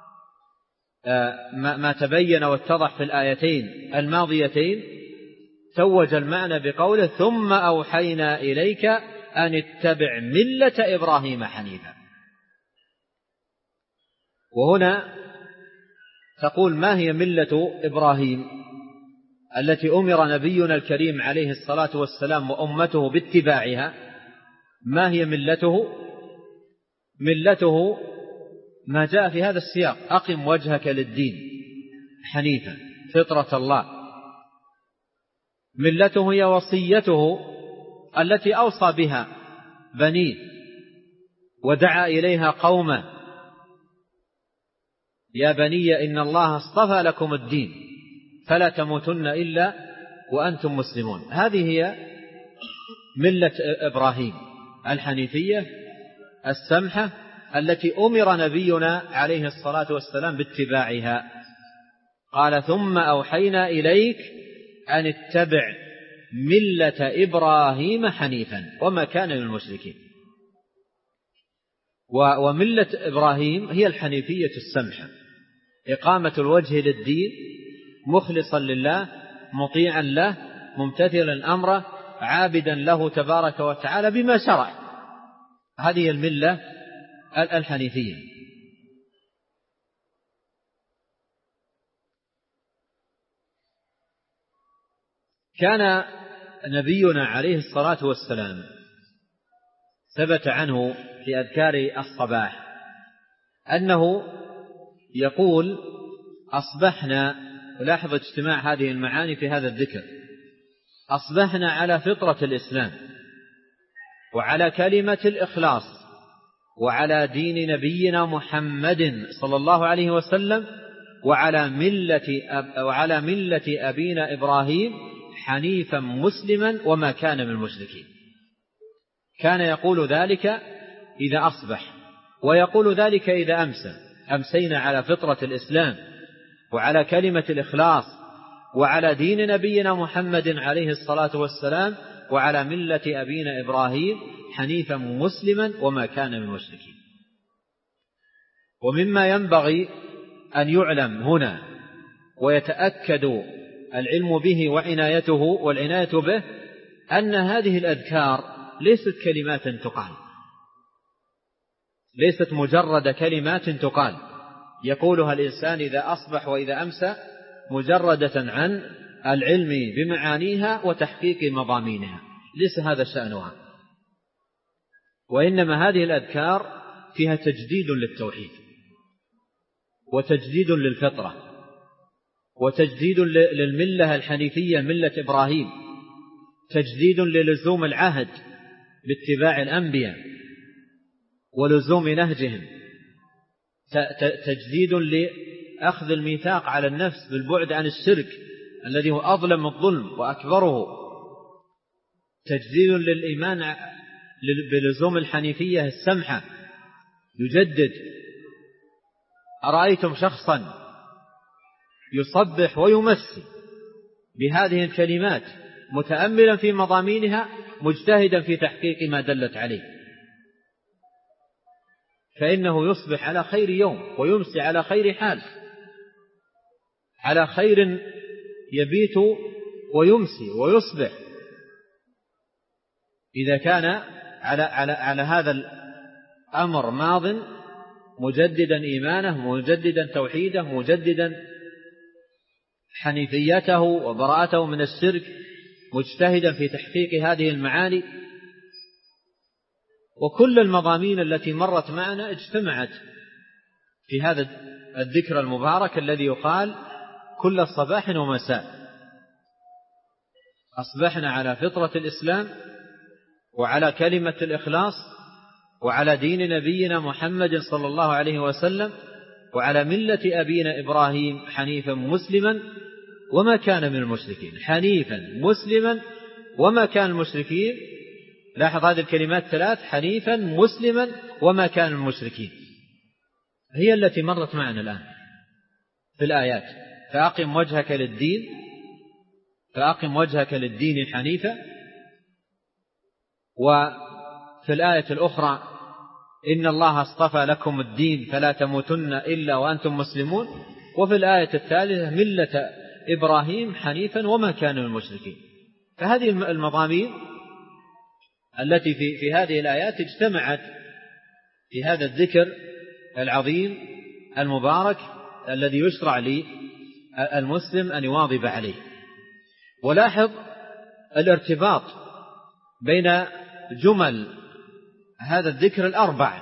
ما تبين واتضح في الآيتين الماضيتين توج المعنى بقوله ثم أوحينا إليك أن اتبع ملة إبراهيم حنيفا. وهنا تقول ما هي ملة إبراهيم التي أمر نبينا الكريم عليه الصلاة والسلام وأمته باتباعها؟ ما هي ملته؟ ملته ما جاء في هذا السياق أقم وجهك للدين حنيفا فطرة الله. ملته هي وصيته التي أوصى بها بنيه ودعا إليها قومه يا بني إن الله اصطفى لكم الدين فلا تموتن إلا وأنتم مسلمون. هذه هي ملة إبراهيم الحنيفية السمحة التي أمر نبينا عليه الصلاة والسلام باتباعها. قال ثم أوحينا إليك أن اتبع ملة إبراهيم حنيفا وما كان من المشركين. وملة إبراهيم هي الحنيفية السمحة، إقامة الوجه للدين مخلصا لله مطيعا له ممتثلا أمره عابدا له تبارك وتعالى بما شرع، هذه الملة الحنيفية. كان نبينا عليه الصلاة والسلام ثبت عنه في أذكار الصباح أنه يقول: أصبحنا، ولاحظ اجتماع هذه المعاني في هذا الذكر، أصبحنا على فطرة الإسلام وعلى كلمة الإخلاص وعلى دين نبينا محمد صلى الله عليه وسلم وعلى ملة, أب وعلى ملة أبينا إبراهيم حنيفا مسلما وما كان من المشركين. كان يقول ذلك إذا أصبح، ويقول ذلك إذا أمسى: أمسينا على فطرة الإسلام وعلى كلمة الإخلاص وعلى دين نبينا محمد عليه الصلاة والسلام وعلى ملة أبينا إبراهيم حنيفا مسلما وما كان من المشركين. ومما ينبغي أن يعلم هنا ويتأكد العلم به وعنايته والعناية به أن هذه الأذكار ليست كلمات تقال، ليست مجرد كلمات تقال يقولها الإنسان إذا أصبح وإذا أمسى مجردة عن العلم بمعانيها وتحقيق مضامينها، ليس هذا شأنها. وإنما هذه الأذكار فيها تجديد للتوحيد وتجديد للفطرة وتجديد للملة الحنيفية ملة إبراهيم، تجديد للزوم العهد باتباع الأنبياء ولزوم نهجهم، تجديد لأخذ الميثاق على النفس بالبعد عن الشرك الذي هو أظلم الظلم وأكبره، تجديد للإيمان بلزوم الحنيفية السمحة، يجدد. أرأيتم شخصا يصبح ويمسي بهذه الكلمات متأملا في مضامينها مجتهدا في تحقيق ما دلت عليه، فإنه يصبح على خير يوم ويمسي على خير حال، على خير يبيت ويمسي ويصبح، إذا كان على, على, على هذا الأمر ماض مجددا إيمانه، مجددا توحيده، مجددا حنيفيته وبراءته من الشرك، مجتهدا في تحقيق هذه المعاني. وكل المضامين التي مرت معنا اجتمعت في هذا الذكر المبارك الذي يقال كل صباح ومساء. أصبحنا على فطرة الإسلام وعلى كلمة الإخلاص وعلى دين نبينا محمد صلى الله عليه وسلم وعلى ملة أبينا إبراهيم حنيفا مسلما وما كان من المشركين. حنيفا مسلما وما كان المشركين، لاحظ هذه الكلمات ثلاث: حنيفا مسلما وما كان المشركين، هي التي مرت معنا الآن في الآيات. فأقم وجهك للدين فأقم وجهك للدين حنيفا، وفي الآية الأخرى إن الله اصطفى لكم الدين فلا تموتن إلا وأنتم مسلمون، وفي الآية الثالثة ملة إبراهيم حنيفا وما كان من المشركين. فهذه المضامين التي في, في هذه الآيات اجتمعت في هذا الذكر العظيم المبارك الذي يشرع للمسلم أن يواظب عليه. ولاحظ الارتباط بين جمل هذا الذكر الأربع: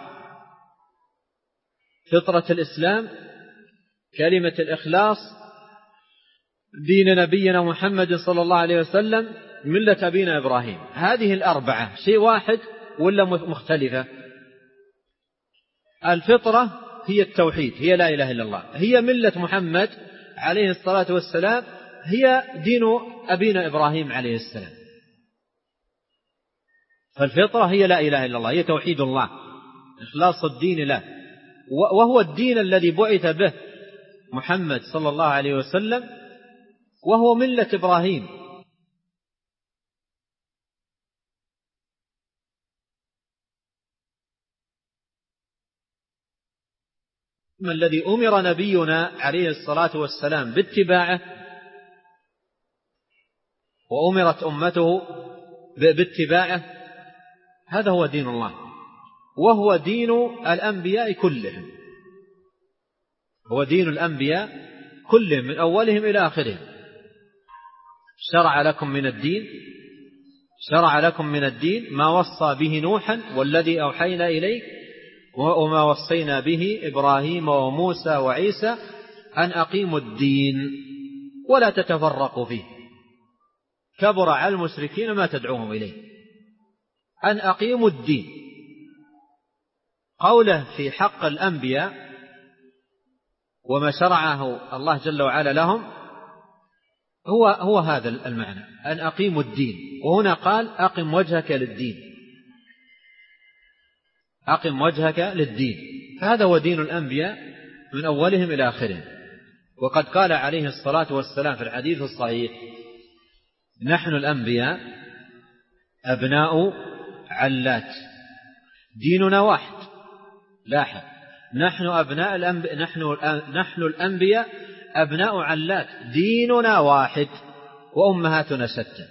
فطرة الإسلام، كلمة الإخلاص، دين نبينا محمد صلى الله عليه وسلم، ملة أبينا إبراهيم. هذه الأربعة شيء واحد ولا مختلفة؟ الفطرة هي التوحيد، هي لا إله إلا الله، هي ملة محمد عليه الصلاة والسلام، هي دين أبينا إبراهيم عليه السلام. فالفطرة هي لا إله إلا الله، هي توحيد الله، إخلاص الدين له، وهو الدين الذي بعث به محمد صلى الله عليه وسلم، وهو ملة إبراهيم. الذي أمر نبينا عليه الصلاة والسلام باتباعه وأمرت أمته باتباعه، هذا هو دين الله، وهو دين الأنبياء كلهم، هو دين الأنبياء كلهم من أولهم إلى آخرهم. شرع لكم من الدين شرع لكم من الدين ما وصى به نوحا والذي أوحينا إليك وما وصينا به إبراهيم وموسى وعيسى أن أقيموا الدين ولا تتفرقوا فيه، كبر على المشركين ما تدعوهم إليه، أن أقيموا الدين. قوله في حق الأنبياء وما شرعه الله جل وعلا لهم هو هو هذا المعنى، أن أقيموا الدين. وهنا قال أقم وجهك للدين، أقم وجهك للدين، فهذا هو دين الأنبياء من أولهم إلى آخرهم. وقد قال عليه الصلاة والسلام في الحديث الصحيح: نحن الأنبياء أبناء علات، ديننا واحد. لاحظ، نحن أبناء الأنبياء نحن نحن الأنبياء أبناء علات، ديننا واحد وأمهاتنا شتى.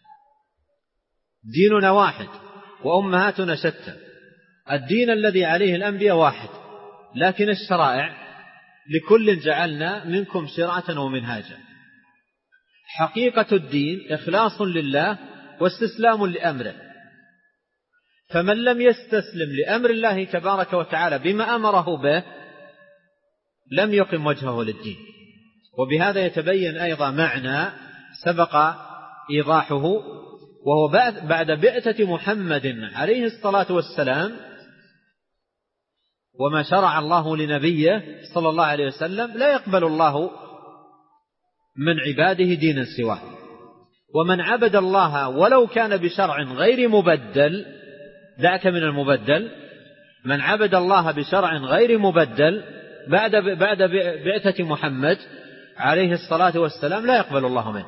ديننا واحد وأمهاتنا شتى. الدين الذي عليه الأنبياء واحد، لكن الشرائع لكل جعلنا منكم شرعة ومنهاجا. حقيقة الدين إخلاص لله واستسلام لأمره، فمن لم يستسلم لأمر الله تبارك وتعالى بما أمره به لم يقم وجهه للدين. وبهذا يتبين أيضا معنى سبق إيضاحه، وهو بعد بعثة محمد عليه الصلاة والسلام وما شرع الله لنبيه صلى الله عليه وسلم لا يقبل الله من عباده دينا سواه. ومن عبد الله ولو كان بشرع غير مبدل، دعك من المبدل، من عبد الله بشرع غير مبدل بعد بعد بعثة محمد عليه الصلاة والسلام لا يقبل الله منه.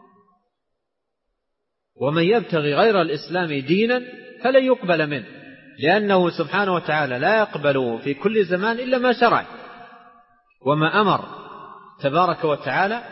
ومن يبتغي غير الإسلام دينا فلن يقبل منه، لأنه سبحانه وتعالى لا يقبل في كل زمان إلا ما شرع وما أمر تبارك وتعالى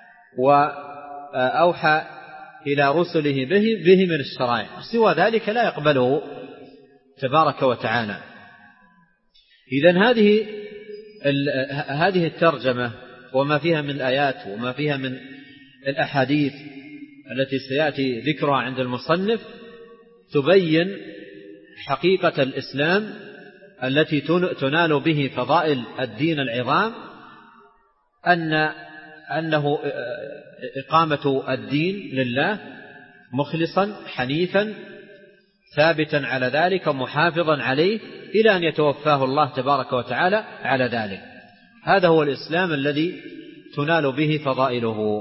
وأوحى إلى رسله به به من الشرائع، سوى ذلك لا يقبله تبارك وتعالى. إذن هذه هذه الترجمة وما فيها من الآيات وما فيها من الأحاديث التي سيأتي ذكرها عند المصنف تبين حقيقة الإسلام التي تنال به فضائل الدين العظام، أن أنه إقامة الدين لله مخلصا حنيفا ثابتا على ذلك محافظا عليه إلى أن يتوفاه الله تبارك وتعالى على ذلك. هذا هو الإسلام الذي تنال به فضائله.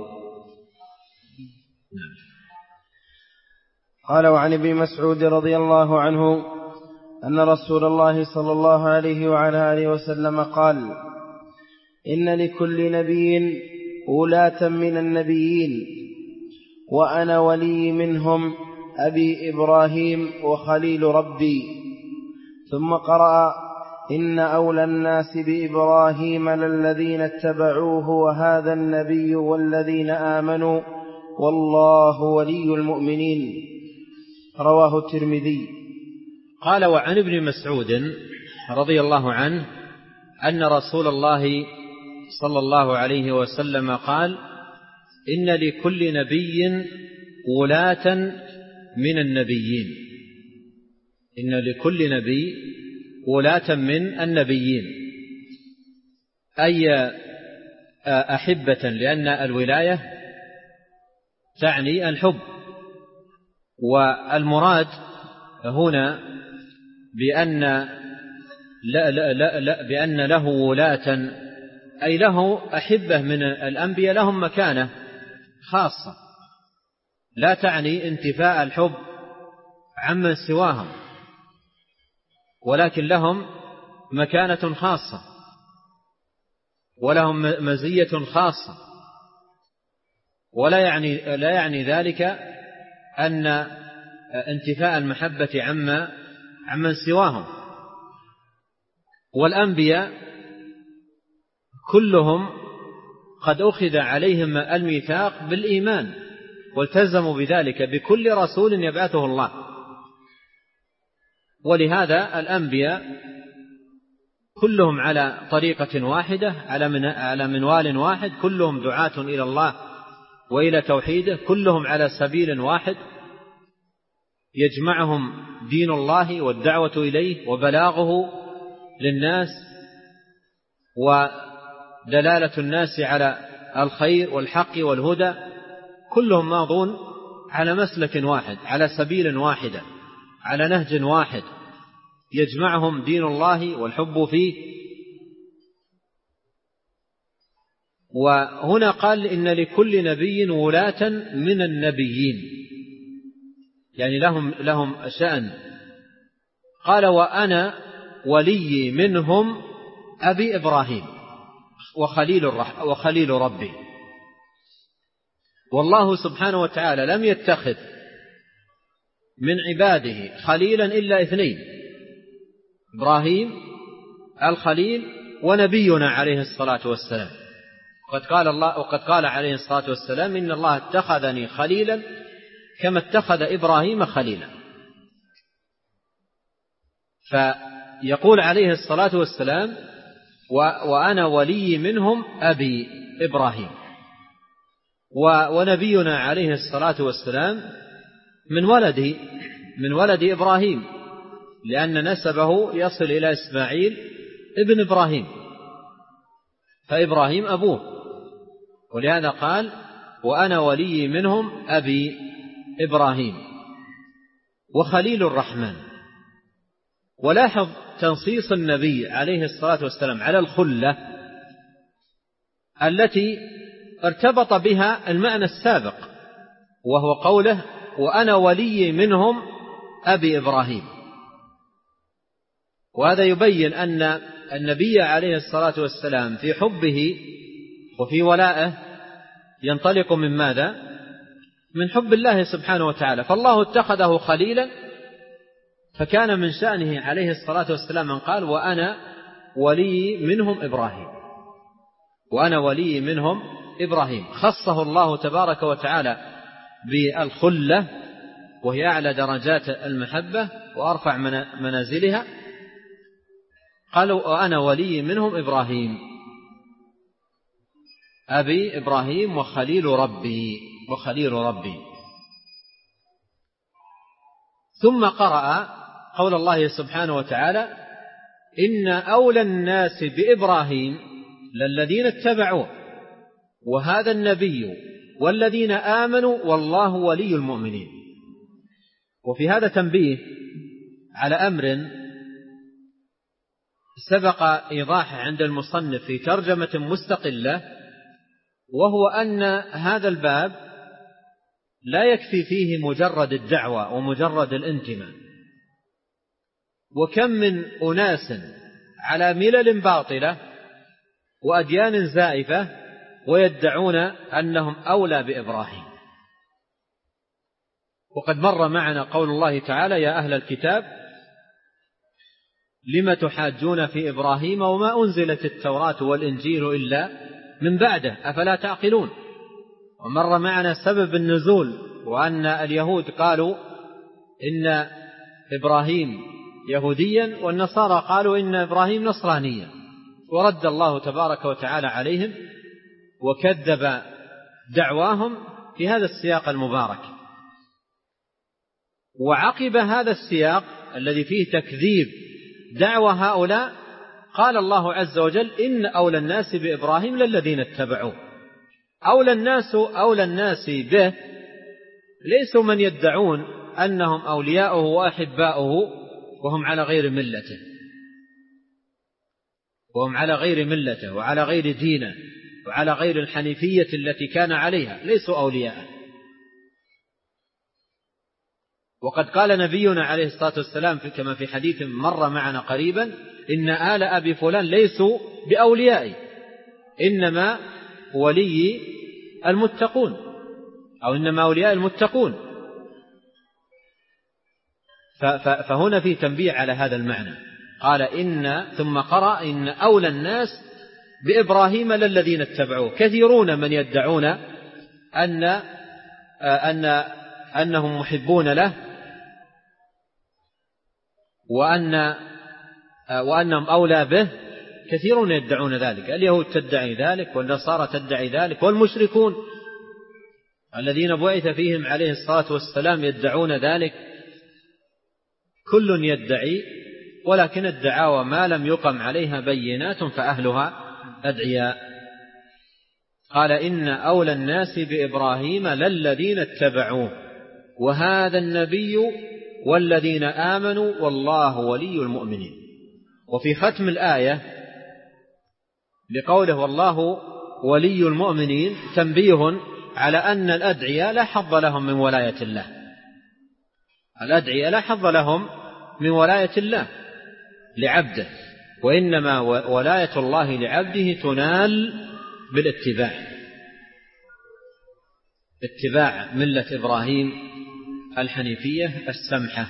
قال: وعن ابن مسعود رضي الله عنه أن رسول الله صلى الله عليه وعلى آله وسلم قال: إن لكل نبي ولاة من النبيين، وأنا ولي منهم أبي إبراهيم وخليل ربي. ثم قرأ: إن أولى الناس بإبراهيم للذين اتبعوه وهذا النبي والذين آمنوا والله ولي المؤمنين. رواه الترمذي. قال: وعن ابن مسعود رضي الله عنه أن رسول الله صلى الله عليه وسلم قال: إن لكل نبي ولاة من النبيين. إن لكل نبي ولاة من النبيين، أي أحبة، لأن الولاية تعني الحب. والمراد هنا بأن لا لا لا لا بأن له ولاة أي له أحبة من الأنبياء لهم مكانة خاصة، لا تعني انتفاء الحب عمن سواهم، ولكن لهم مكانة خاصة ولهم مزية خاصة. ولا يعني لا يعني ذلك أن انتفاء المحبة عما عمن سواهم. والأنبياء كلهم قد أخذ عليهم الميثاق بالإيمان والتزموا بذلك بكل رسول يبعثه الله. ولهذا الأنبياء كلهم على طريقة واحدة، على من على منوال واحد، كلهم دعاة إلى الله وإلى توحيده، كلهم على سبيل واحد يجمعهم دين الله والدعوة إليه وبلاغه للناس ودلالة الناس على الخير والحق والهدى. كلهم ماضون على مسلك واحد، على سبيل واحدة، على نهج واحد يجمعهم دين الله والحب فيه. وهنا قال إن لكل نبي ولاة من النبيين، يعني لهم لهم شأن. قال وأنا ولي منهم أبي إبراهيم وخليل الرح وخليل ربي. والله سبحانه وتعالى لم يتخذ من عباده خليلا إلا اثنين: إبراهيم الخليل ونبينا عليه الصلاة والسلام. وقد قال الله وقد قال عليه الصلاة والسلام: إن الله اتخذني خليلا كما اتخذ إبراهيم خليلا. فيقول عليه الصلاة والسلام: وأنا ولي منهم أبي إبراهيم. ونبينا عليه الصلاة والسلام من ولده من ولد إبراهيم، لأن نسبه يصل إلى إسماعيل ابن إبراهيم، فإبراهيم أبوه، ولهذا قال: وأنا ولي منهم أبي إبراهيم وخليل الرحمن. ولاحظ تنصيص النبي عليه الصلاة والسلام على الخلة التي ارتبط بها المعنى السابق، وهو قوله: وأنا ولي منهم أبي إبراهيم. وهذا يبين أن النبي عليه الصلاة والسلام في حبه وفي ولائه ينطلق من ماذا؟ من حب الله سبحانه وتعالى. فالله اتخذه خليلا، فكان من شأنه عليه الصلاة والسلام من قال: وأنا ولي منهم إبراهيم وأنا ولي منهم إبراهيم. خصه الله تبارك وتعالى بالخلة، وهي أعلى درجات المحبة وأرفع منازلها. قالوا: وأنا ولي منهم إبراهيم أبي إبراهيم وخليل ربي وخليل ربي. ثم قرأ قول الله سبحانه وتعالى: إن أولى الناس بإبراهيم للذين اتبعوه وهذا النبي والذين آمنوا والله ولي المؤمنين. وفي هذا تنبيه على أمر سبق إيضاحه عند المصنف في ترجمة مستقلة، وهو أن هذا الباب لا يكفي فيه مجرد الدعوة ومجرد الانتماء. وكم من أناس على ملل باطلة وأديان زائفة ويدعون أنهم أولى بإبراهيم. وقد مر معنا قول الله تعالى: يا أهل الكتاب لم تحاجون في إبراهيم وما أنزلت التوراة والإنجيل إلا من بعده أفلا تعقلون. ومر معنا سبب النزول، وأن اليهود قالوا إن إبراهيم يهوديا والنصارى قالوا إن إبراهيم نصرانيا، ورد الله تبارك وتعالى عليهم وكذب دعواهم في هذا السياق المبارك. وعقب هذا السياق الذي فيه تكذيب دعوى هؤلاء قال الله عز وجل: إن أولى الناس بإبراهيم للذين اتبعوه. أولى الناس أولى الناس به ليسوا من يدعون أنهم أولياؤه وأحباؤه وهم على غير ملته وهم على غير ملته وعلى غير دينه وعلى غير الحنيفية التي كان عليها، ليسوا أولياء. وقد قال نبينا عليه الصلاة والسلام كما في حديث مر معنا قريبا: إن آل أبي فلان ليسوا بأوليائي، إنما ولي المتقون، أو إنما أولياء المتقون. فهنا في تنبيه على هذا المعنى. قال: إن ثم قرأ: إن أولى الناس بإبراهيم للذين اتبعوه. كثيرون من يدعون أن أن أنهم محبون له وأن وأنهم أولى به، كثيرون يدعون ذلك. اليهود تدعي ذلك، والنصارى تدعي ذلك، والمشركون الذين بعث فيهم عليه الصلاة والسلام يدعون ذلك. كل يدعي، ولكن الدعاوى ما لم يقم عليها بينات فأهلها أدعياء. قال إن أولى الناس بإبراهيم للذين اتبعوه وهذا النبي والذين آمنوا والله ولي المؤمنين. وفي ختم الآية بقوله والله ولي المؤمنين تنبيه على أن الأدعياء لا حظ لهم من ولاية الله. الأدعياء لا حظ لهم من ولاية الله لعبده، وإنما ولاية الله لعبده تنال بالاتباع، اتباع ملة إبراهيم الحنيفية السمحة.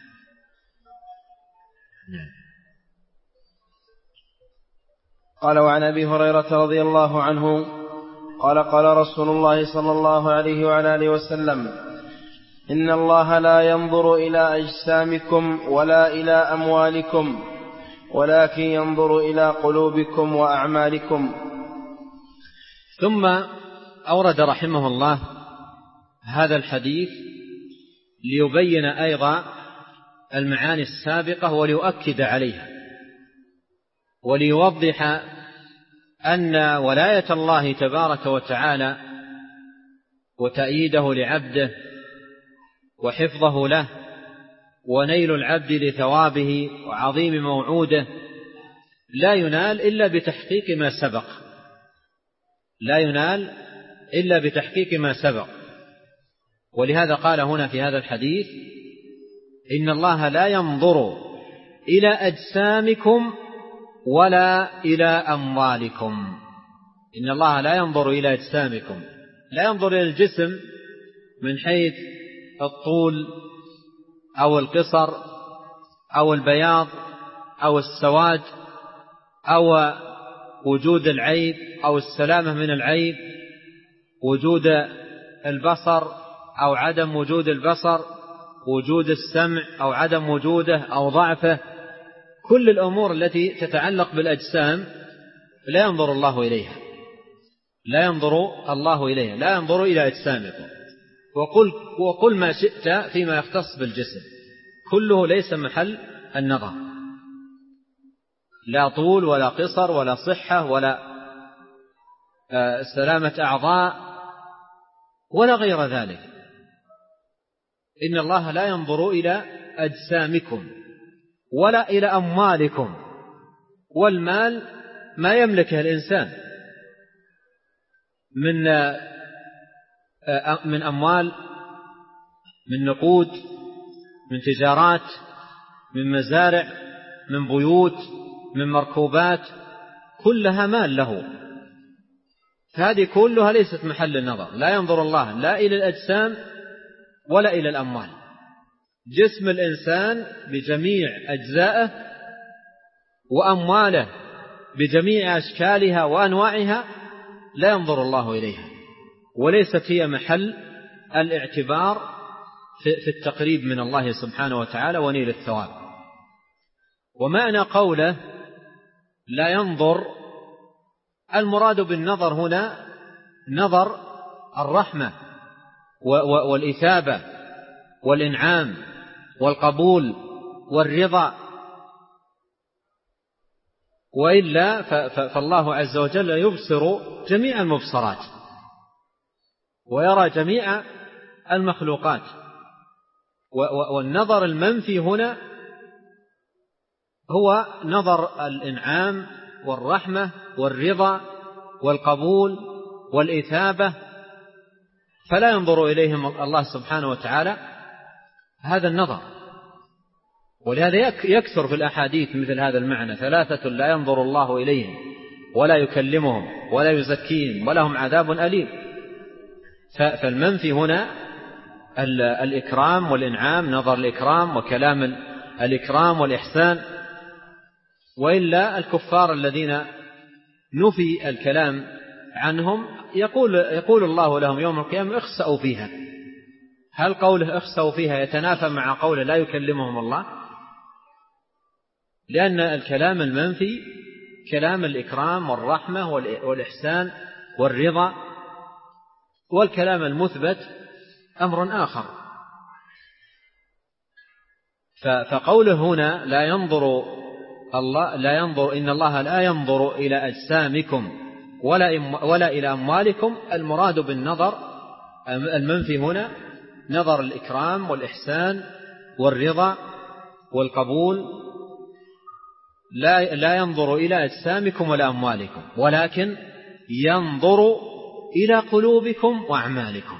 قال وعن أبي هريرة رضي الله عنه قال قال رسول الله صلى الله عليه وعلى آله وسلم إن الله لا ينظر إلى أجسامكم ولا إلى أموالكم ولكن ينظر إلى قلوبكم وأعمالكم. ثم أورد رحمه الله هذا الحديث ليبين أيضا المعاني السابقة وليؤكد عليها، وليوضح أن ولاية الله تبارك وتعالى وتأييده لعبده وحفظه له ونيل العبد لثوابه وعظيم موعوده لا ينال إلا بتحقيق ما سبق، لا ينال إلا بتحقيق ما سبق. ولهذا قال هنا في هذا الحديث إن الله لا ينظر إلى أجسامكم ولا إلى أموالكم. إن الله لا ينظر إلى أجسامكم، لا ينظر إلى الجسم من حيث الطول أو القصر أو البياض أو السواد أو وجود العيب أو السلامة من العيب، وجود البصر أو عدم وجود البصر، وجود السمع أو عدم وجوده أو ضعفه. كل الأمور التي تتعلق بالأجسام لا ينظر الله إليها، لا ينظر الله إليها، لا ينظر إلى أجسامكم. وقل, وقل ما شئت فيما يختص بالجسم، كله ليس محل النظر، لا طول ولا قصر ولا صحة ولا سلامة أعضاء ولا غير ذلك. إن الله لا ينظر إلى أجسامكم ولا إلى أموالكم. والمال ما يملكه الإنسان من من أموال، من نقود، من تجارات، من مزارع، من بيوت، من مركوبات، كلها مال له. هذه كلها ليست محل النظر. لا ينظر الله لا إلى الأجسام ولا إلى الأموال. جسم الإنسان بجميع أجزائه وأمواله بجميع أشكالها وأنواعها لا ينظر الله إليها، وليست هي محل الاعتبار في التقريب من الله سبحانه وتعالى ونيل الثواب. ومعنى قوله لا ينظر، المراد بالنظر هنا نظر الرحمة والإثابة والإنعام والقبول والرضا، وإلا فالله عز وجل يبصر جميع المبصرات ويرى جميع المخلوقات. والنظر المنفي هنا هو نظر الإنعام والرحمة والرضا والقبول والإثابة، فلا ينظر إليهم الله سبحانه وتعالى هذا النظر. ولهذا يكثر في الأحاديث مثل هذا المعنى: ثلاثة لا ينظر الله إليهم ولا يكلمهم ولا يزكيهم ولهم عذاب أليم. فالمنفي هنا الإكرام والإنعام، نظر الإكرام وكلام الإكرام والإحسان. وإلا الكفار الذين نفي الكلام عنهم يقول, يقول الله لهم يوم القيامة اخسأوا فيها. هل قوله اخسأوا فيها يتنافى مع قوله لا يكلمهم الله؟ لأن الكلام المنفي كلام الإكرام والرحمة والإحسان والرضا، والكلام المثبت أمر آخر. فقوله هنا لا ينظر الله لا ينظر إن الله لا ينظر إلى أجسامكم ولا ولا إلى أموالكم، المراد بالنظر المنفي هنا نظر الإكرام والإحسان والرضا والقبول. لا لا ينظر إلى أجسامكم ولا أموالكم، ولكن ينظر إلى قلوبكم وأعمالكم.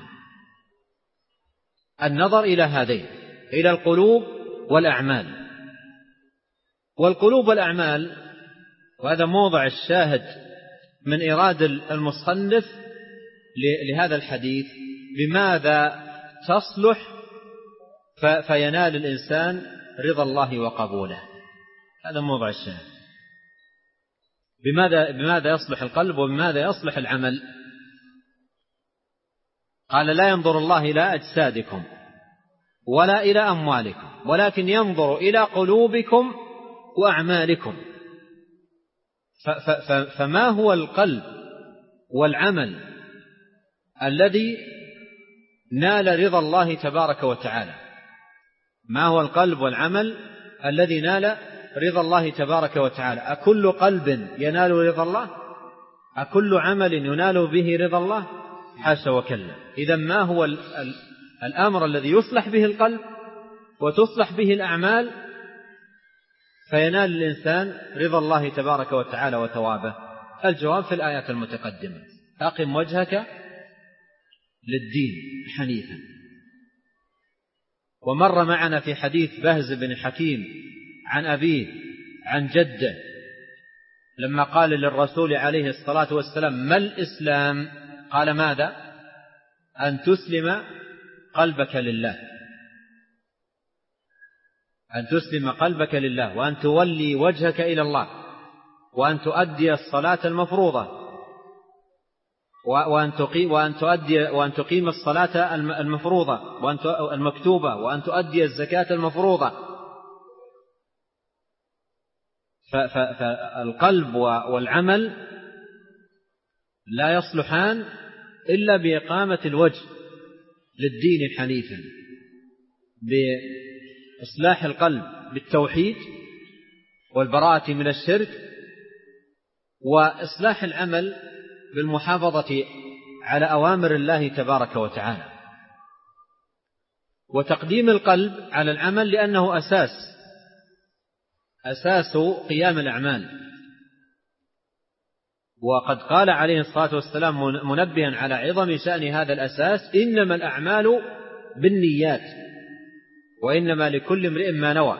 النظر إلى هذين، إلى القلوب والأعمال. والقلوب والأعمال، وهذا موضع الشاهد من إيراد المصنف لهذا الحديث، بماذا تصلح فينال الإنسان رضا الله وقبوله. هذا موضع الشاهد، بماذا بماذا يصلح القلب وبماذا يصلح العمل. قال لا ينظر الله إلى أجسادكم ولا إلى أموالكم، ولكن ينظر إلى قلوبكم وأعمالكم. فما هو القلب والعمل الذي نال رضا الله تبارك وتعالى؟ ما هو القلب والعمل الذي نال رضا الله تبارك وتعالى؟ أكل قلب ينال رضا الله؟ أكل عمل ينال به رضا الله؟ حاشا وكلا. إذا ما هو الأمر الذي يصلح به القلب وتصلح به الأعمال فينال الإنسان رضا الله تبارك وتعالى وثوابه؟ الجواب في الآيات المتقدمة: أقم وجهك للدين حنيفا. ومر معنا في حديث بهز بن حكيم عن أبيه عن جده لما قال للرسول عليه الصلاة والسلام: ما الإسلام؟ قال: ماذا؟ أن تسلم قلبك لله، أن تسلم قلبك لله، وأن تولي وجهك إلى الله، وأن تؤدي الصلاة المفروضة، وأن تقيم وأن تؤدي وأن تقيم الصلاة المفروضة وأن المكتوبة، وأن تؤدي الزكاة المفروضة. فالقلب والعمل لا يصلحان إلا بإقامة الوجه للدين حنيفا، بإصلاح القلب بالتوحيد والبراءة من الشرك، وإصلاح العمل بالمحافظة على أوامر الله تبارك وتعالى، وتقديم القلب على العمل لأنه أساس أساس قيام الأعمال. وقد قال عليه الصلاة والسلام منبها على عظم شأن هذا الأساس: إنما الأعمال بالنيات وإنما لكل امرئ ما نوى.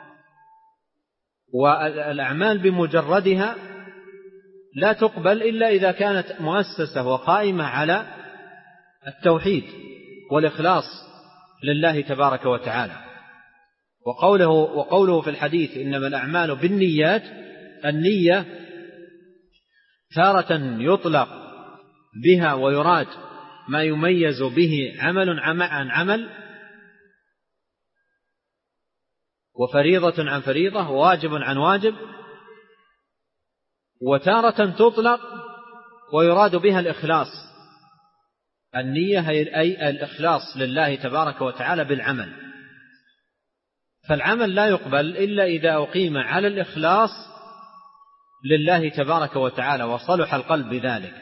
والأعمال بمجردها لا تقبل إلا إذا كانت مؤسسة وقائمة على التوحيد والإخلاص لله تبارك وتعالى. وقوله, وقوله في الحديث: إنما الأعمال بالنيات، النية تارة يطلق بها ويراد ما يميز به عمل عن عمل، وفريضة عن فريضة، وواجب عن واجب. وتارة تطلق ويراد بها الإخلاص، النية أي الإخلاص لله تبارك وتعالى بالعمل. فالعمل لا يقبل إلا إذا أقيم على الإخلاص لله تبارك وتعالى وصلح القلب بذلك.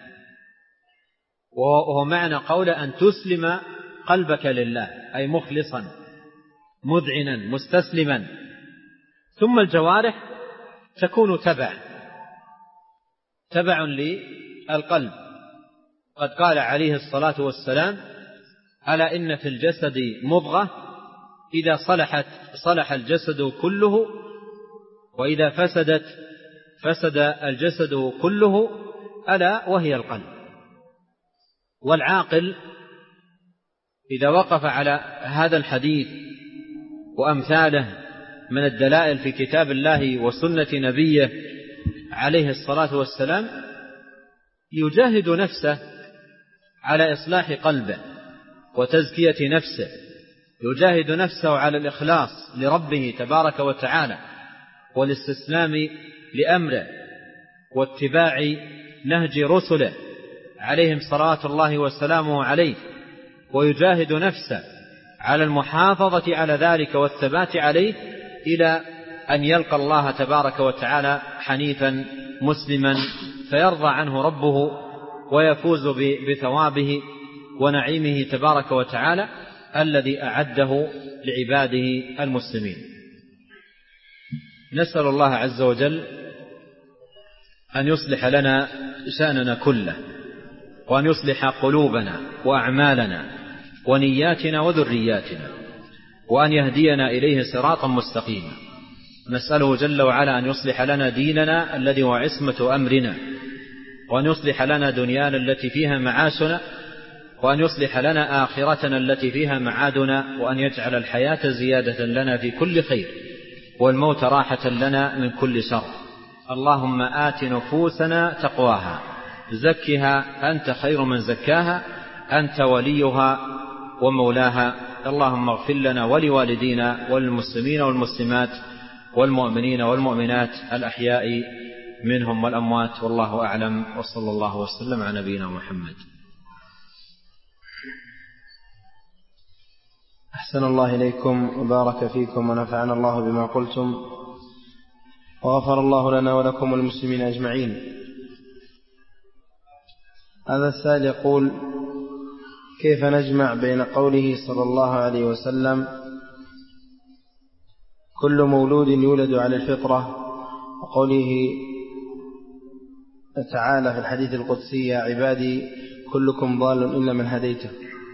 وهو معنى قول أن تسلم قلبك لله، أي مخلصا مذعنا مستسلما. ثم الجوارح تكون تبع تبع للقلب. قد قال عليه الصلاة والسلام: ألا إن في الجسد مضغة إذا صلحت صلح الجسد كله، وإذا فسدت فسد الجسد كله، ألا وهي القلب. والعاقل إذا وقف على هذا الحديث وأمثاله من الدلائل في كتاب الله وسنة نبيه عليه الصلاة والسلام يجاهد نفسه على إصلاح قلبه وتزكية نفسه، يجاهد نفسه على الإخلاص لربه تبارك وتعالى والاستسلام لأمره واتباع نهج رسله عليهم صلوات الله وسلامه عليه، ويجاهد نفسه على المحافظة على ذلك والثبات عليه إلى أن يلقى الله تبارك وتعالى حنيفا مسلما فيرضى عنه ربه ويفوز بثوابه ونعيمه تبارك وتعالى الذي أعده لعباده المسلمين. نسأل الله عز وجل أن يصلح لنا شأننا كله، وأن يصلح قلوبنا وأعمالنا ونياتنا وذرياتنا، وأن يهدينا إليه صراطا مستقيما. نسأله جل وعلا أن يصلح لنا ديننا الذي هو عصمة أمرنا، وأن يصلح لنا دنيانا التي فيها معاشنا، وأن يصلح لنا آخرتنا التي فيها معادنا، وأن يجعل الحياة زيادة لنا في كل خير والموت راحة لنا من كل شر. اللهم آت نفوسنا تقواها زكها أنت خير من زكاها أنت وليها ومولاها. اللهم اغفر لنا ولوالدينا والمسلمين والمسلمات والمؤمنين والمؤمنات الأحياء منهم والأموات، والله أعلم، وصلى الله وسلم على نبينا محمد. أحسن الله إليكم وبارك فيكم ونفعنا الله بما قلتم، وغفر الله لنا ولكم والمسلمين أجمعين. هذا السائل يقول: كيف نجمع بين قوله صلى الله عليه وسلم كل مولود يولد على الفطرة وقوله تعالى في الحديث القدسي: يا عبادي كلكم ضال إلا من هديته؟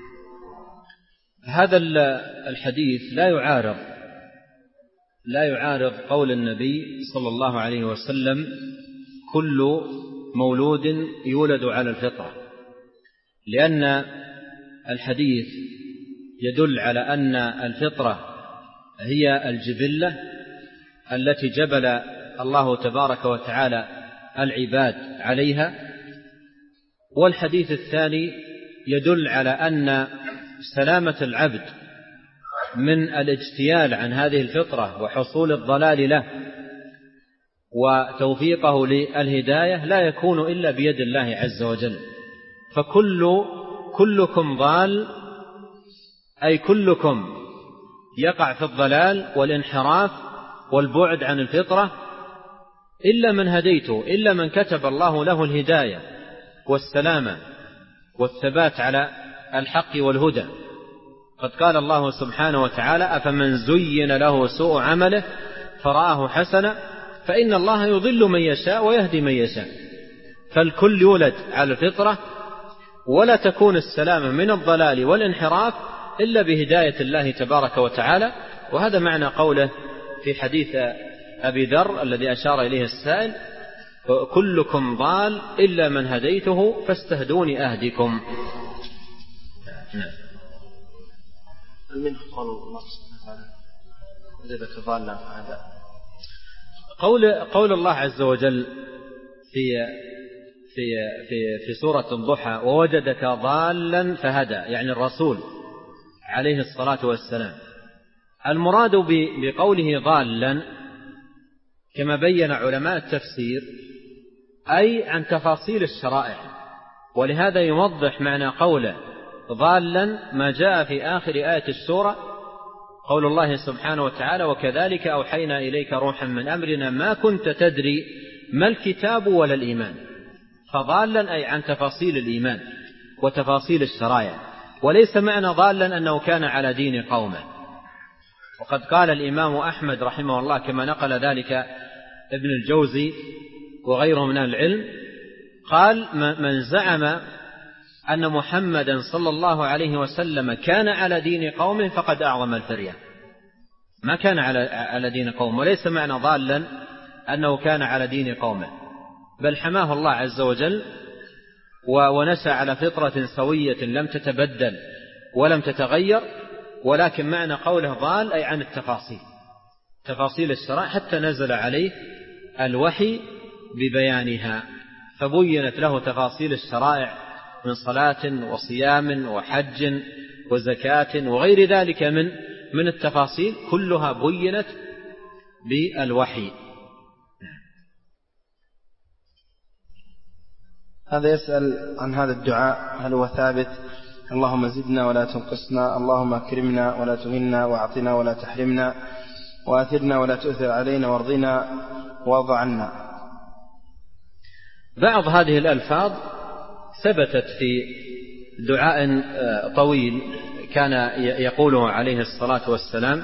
هذا الحديث لا يعارض لا يعارض قول النبي صلى الله عليه وسلم: كل مولود يولد على الفطرة، لأن الحديث يدل على أن الفطرة هي الجبلة التي جبل الله تبارك وتعالى العباد عليها، والحديث الثاني يدل على أن سلامة العبد من الاجتيال عن هذه الفطرة وحصول الضلال له وتوفيقه للهداية لا يكون إلا بيد الله عز وجل. فكل كلكم ضال، أي كلكم يقع في الضلال والانحراف والبعد عن الفطرة إلا من هديته، إلا من كتب الله له الهداية والسلامة والثبات على الحق والهدى. قد قال الله سبحانه وتعالى: أفمن زين له سوء عمله فرآه حسنا فإن الله يضل من يشاء ويهدي من يشاء. فالكل يولد على الفطرة، ولا تكون السلامة من الضلال والانحراف إلا بهداية الله تبارك وتعالى. وهذا معنى قوله في حديث أبي ذر الذي أشار إليه السائل: كلكم ضال إلا من هديته فاستهدوني أهدكم. من قول الله سبحانه وتعالى: ضالا فهدى. قول قول الله عز وجل في في في في سورة الضحى: ووجدك ضالا فهدى، يعني الرسول عليه الصلاة والسلام. المراد بقوله ضالا كما بين علماء التفسير أي عن تفاصيل الشرائع، ولهذا يوضح معنى قوله ضالا ما جاء في آخر آية السورة، قول الله سبحانه وتعالى: وكذلك أوحينا إليك روحا من أمرنا ما كنت تدري ما الكتاب ولا الإيمان. فضالا أي عن تفاصيل الإيمان وتفاصيل الشرائع، وليس معنى ضالا أنه كان على دين قومه. وقد قال الإمام أحمد رحمه الله كما نقل ذلك ابن الجوزي وغيره من العلم، قال: من زعم أن محمدا صلى الله عليه وسلم كان على دين قومه فقد أعظم الفرية. ما كان على دين قومه، وليس معنى ضالا أنه كان على دين قومه، بل حماه الله عز وجل ونشأ على فطرة سوية لم تتبدل ولم تتغير. ولكن معنى قوله ضال أي عن التفاصيل، تفاصيل الشرائع، حتى نزل عليه الوحي ببيانها، فبينت له تفاصيل الشرائع من صلاة وصيام وحج وزكاة وغير ذلك من من التفاصيل، كلها بينت بالوحي هذا يسأل عن هذا الدعاء هل هو ثابت؟ اللهم زدنا ولا تنقصنا، اللهم أكرمنا ولا تهنا، وأعطنا ولا تحرمنا، وآثرنا ولا تؤثر علينا، وارضنا وارض عنا. بعض هذه الألفاظ ثبتت في دعاء طويل كان يقوله عليه الصلاة والسلام،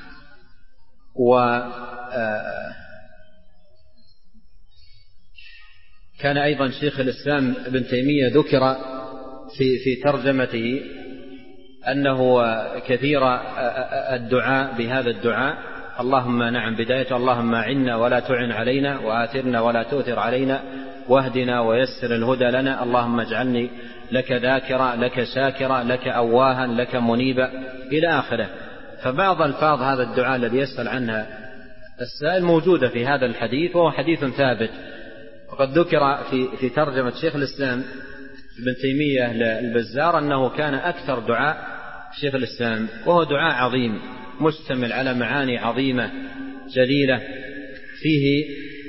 وكان أيضا شيخ الإسلام ابن تيمية ذكر في في ترجمته أنه كثير الدعاء بهذا الدعاء: اللهم نعم بداية اللهم عنا ولا تعن علينا، وآثرنا ولا تؤثر علينا، واهدنا ويسر الهدى لنا، اللهم اجعلني لك ذاكرا لك شاكرا لك أواها لك منيبا إلى آخره. فبعض الفاظ هذا الدعاء الذي يسأل عنها السائل موجودة في هذا الحديث، وهو حديث ثابت. وقد ذكر في في ترجمة شيخ الإسلام ابن تيمية للبزار أنه كان أكثر دعاء شيخ الإسلام، وهو دعاء عظيم مشتمل على معاني عظيمة جليلة، فيه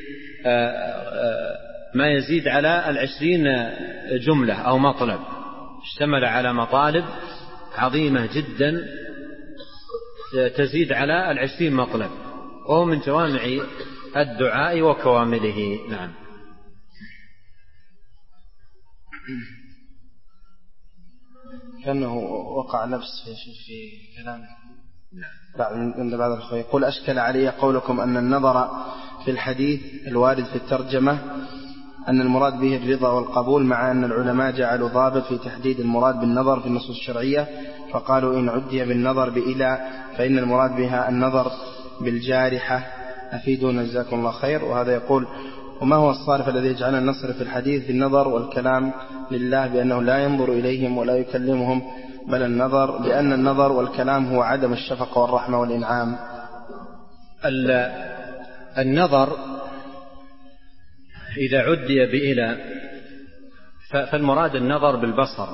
ما يزيد على العشرين جملة أو مطلب، اشتمل على مطالب عظيمة جدا تزيد على العشرين مطلب، وهو من جوامع الدعاء وكوامله. نعم. كأنه وقع نفس في في كلامه. بعد عند بعض الأخوة يقول: أشكل علي قولكم أن النظر في الحديث الوارد في الترجمة أن المراد به الرضا والقبول، مع أن العلماء جعلوا ضابط في تحديد المراد بالنظر في النصوص الشرعية، فقالوا إن عدي بالنظر بإلى فإن المراد بها النظر بالجارحة. أفيدونا جزاكم الله خير. وهذا يقول: وما هو الصارف الذي يجعلنا نصرف الحديث بالنظر والكلام لله بأنه لا ينظر إليهم ولا يكلمهم، بل النظر لأن النظر والكلام هو عدم الشفقة والرحمة والإنعام؟ النظر إذا عدي بإلى فالمراد النظر بالبصر،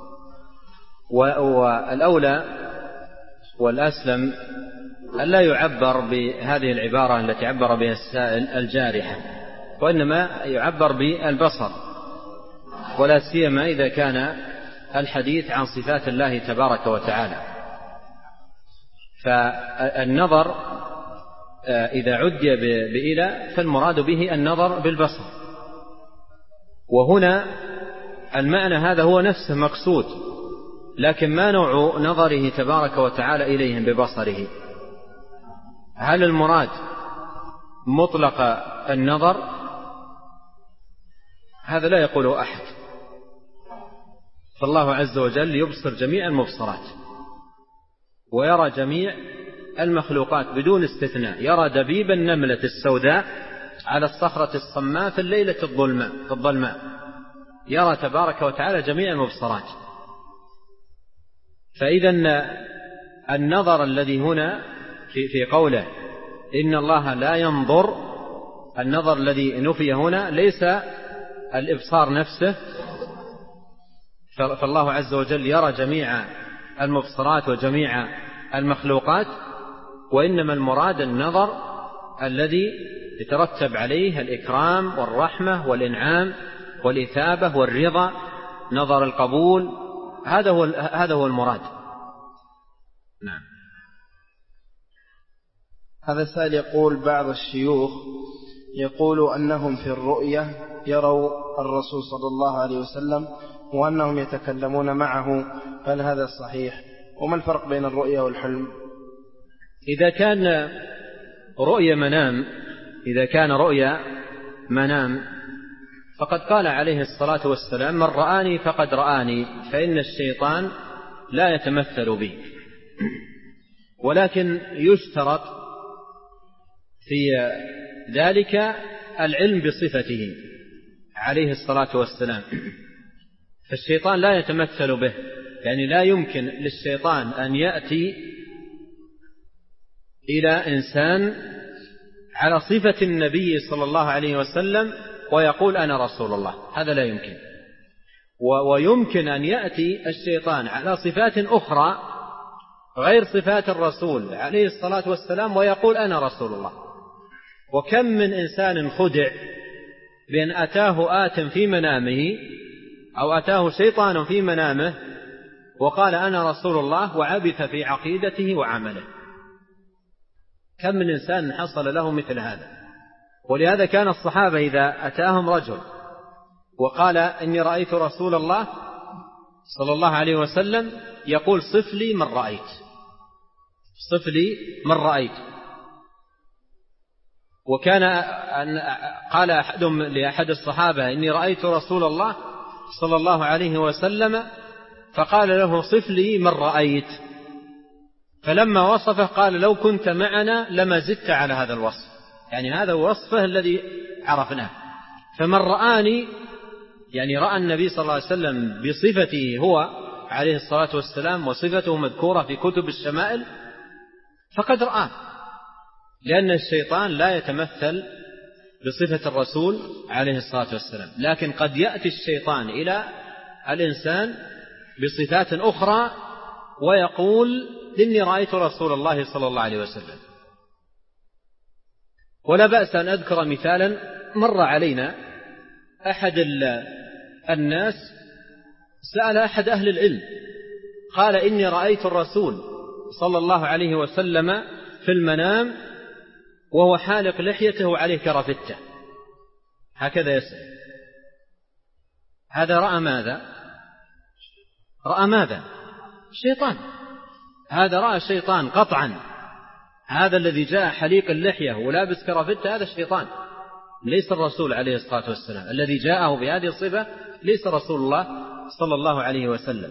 والأولى والأسلم أن لا يعبر بهذه العبارة التي عبر بها السائل الجارحة، وإنما يعبر بالبصر، ولا سيما إذا كان الحديث عن صفات الله تبارك وتعالى. فالنظر إذا عدي بإلى فالمراد به النظر بالبصر، وهنا المعنى هذا هو نفسه مقصود، لكن ما نوع نظره تبارك وتعالى إليهم ببصره؟ هل المراد مطلق النظر؟ هذا لا يقوله أحد، فالله عز وجل يبصر جميع المبصرات ويرى جميع المخلوقات بدون استثناء، يرى دبيب النملة السوداء على الصخرة الصماء في الليلة الظلماء في الظلماء، يرى تبارك وتعالى جميع المبصرات. فإذا النظر الذي هنا في في قوله إن الله لا ينظر، النظر الذي نفي هنا ليس الإبصار نفسه، فالله عز وجل يرى جميع المبصرات وجميع المخلوقات، وإنما المراد النظر الذي يترتب عليه الإكرام والرحمة والإنعام والإثابة والرضا، نظر القبول، هذا هو هذا هو المراد. نعم. هذا السائل يقول: بعض الشيوخ يقول أنهم في الرؤية يروا الرسول صلى الله عليه وسلم وأنهم يتكلمون معه، هل هذا صحيح؟ وما الفرق بين الرؤية والحلم؟ إذا كان رؤية منام إذا كان رؤيا منام فقد قال عليه الصلاة والسلام: من رآني فقد رآني، فإن الشيطان لا يتمثل بي. ولكن يشترط في ذلك العلم بصفته عليه الصلاة والسلام، فالشيطان لا يتمثل به، يعني لا يمكن للشيطان أن يأتي إلى إنسان على صفة النبي صلى الله عليه وسلم ويقول أنا رسول الله، هذا لا يمكن. ويمكن أن يأتي الشيطان على صفات أخرى غير صفات الرسول عليه الصلاة والسلام ويقول أنا رسول الله. وكم من إنسان خدع بأن أتاه آت في منامه أو أتاه شيطان في منامه وقال أنا رسول الله وعبث في عقيدته وعمله. كم من إنسان حصل له مثل هذا. ولهذا كان الصحابة إذا أتاهم رجل وقال إني رأيت رسول الله صلى الله عليه وسلم يقول صف لي من رأيت، صف لي من رأيت. وكان قال أحدهم لأحد الصحابة إني رأيت رسول الله صلى الله عليه وسلم فقال له صف لي من رأيت، فلما وصفه قال لو كنت معنا لما زدت على هذا الوصف، يعني هذا وصفه الذي عرفناه. فمن رآني يعني رأى النبي صلى الله عليه وسلم بصفته هو عليه الصلاة والسلام وصفته مذكورة في كتب الشمائل فقد رآه، لأن الشيطان لا يتمثل بصفة الرسول عليه الصلاة والسلام، لكن قد يأتي الشيطان إلى الإنسان بصفات أخرى ويقول إني رأيت رسول الله صلى الله عليه وسلم. ولا بأس أن أذكر مثالا مر علينا. أحد الناس سأل أحد أهل العلم قال إني رأيت الرسول صلى الله عليه وسلم في المنام وهو حالق لحيته وعليه كرافتة، هكذا يسأل. هذا رأى ماذا؟ رأى ماذا؟ الشيطان. هذا رأى الشيطان قطعا. هذا الذي جاء حليق اللحية ولابس كرافتة هذا الشيطان، ليس الرسول عليه الصلاة والسلام. الذي جاءه بهذه الصفة ليس رسول الله صلى الله عليه وسلم.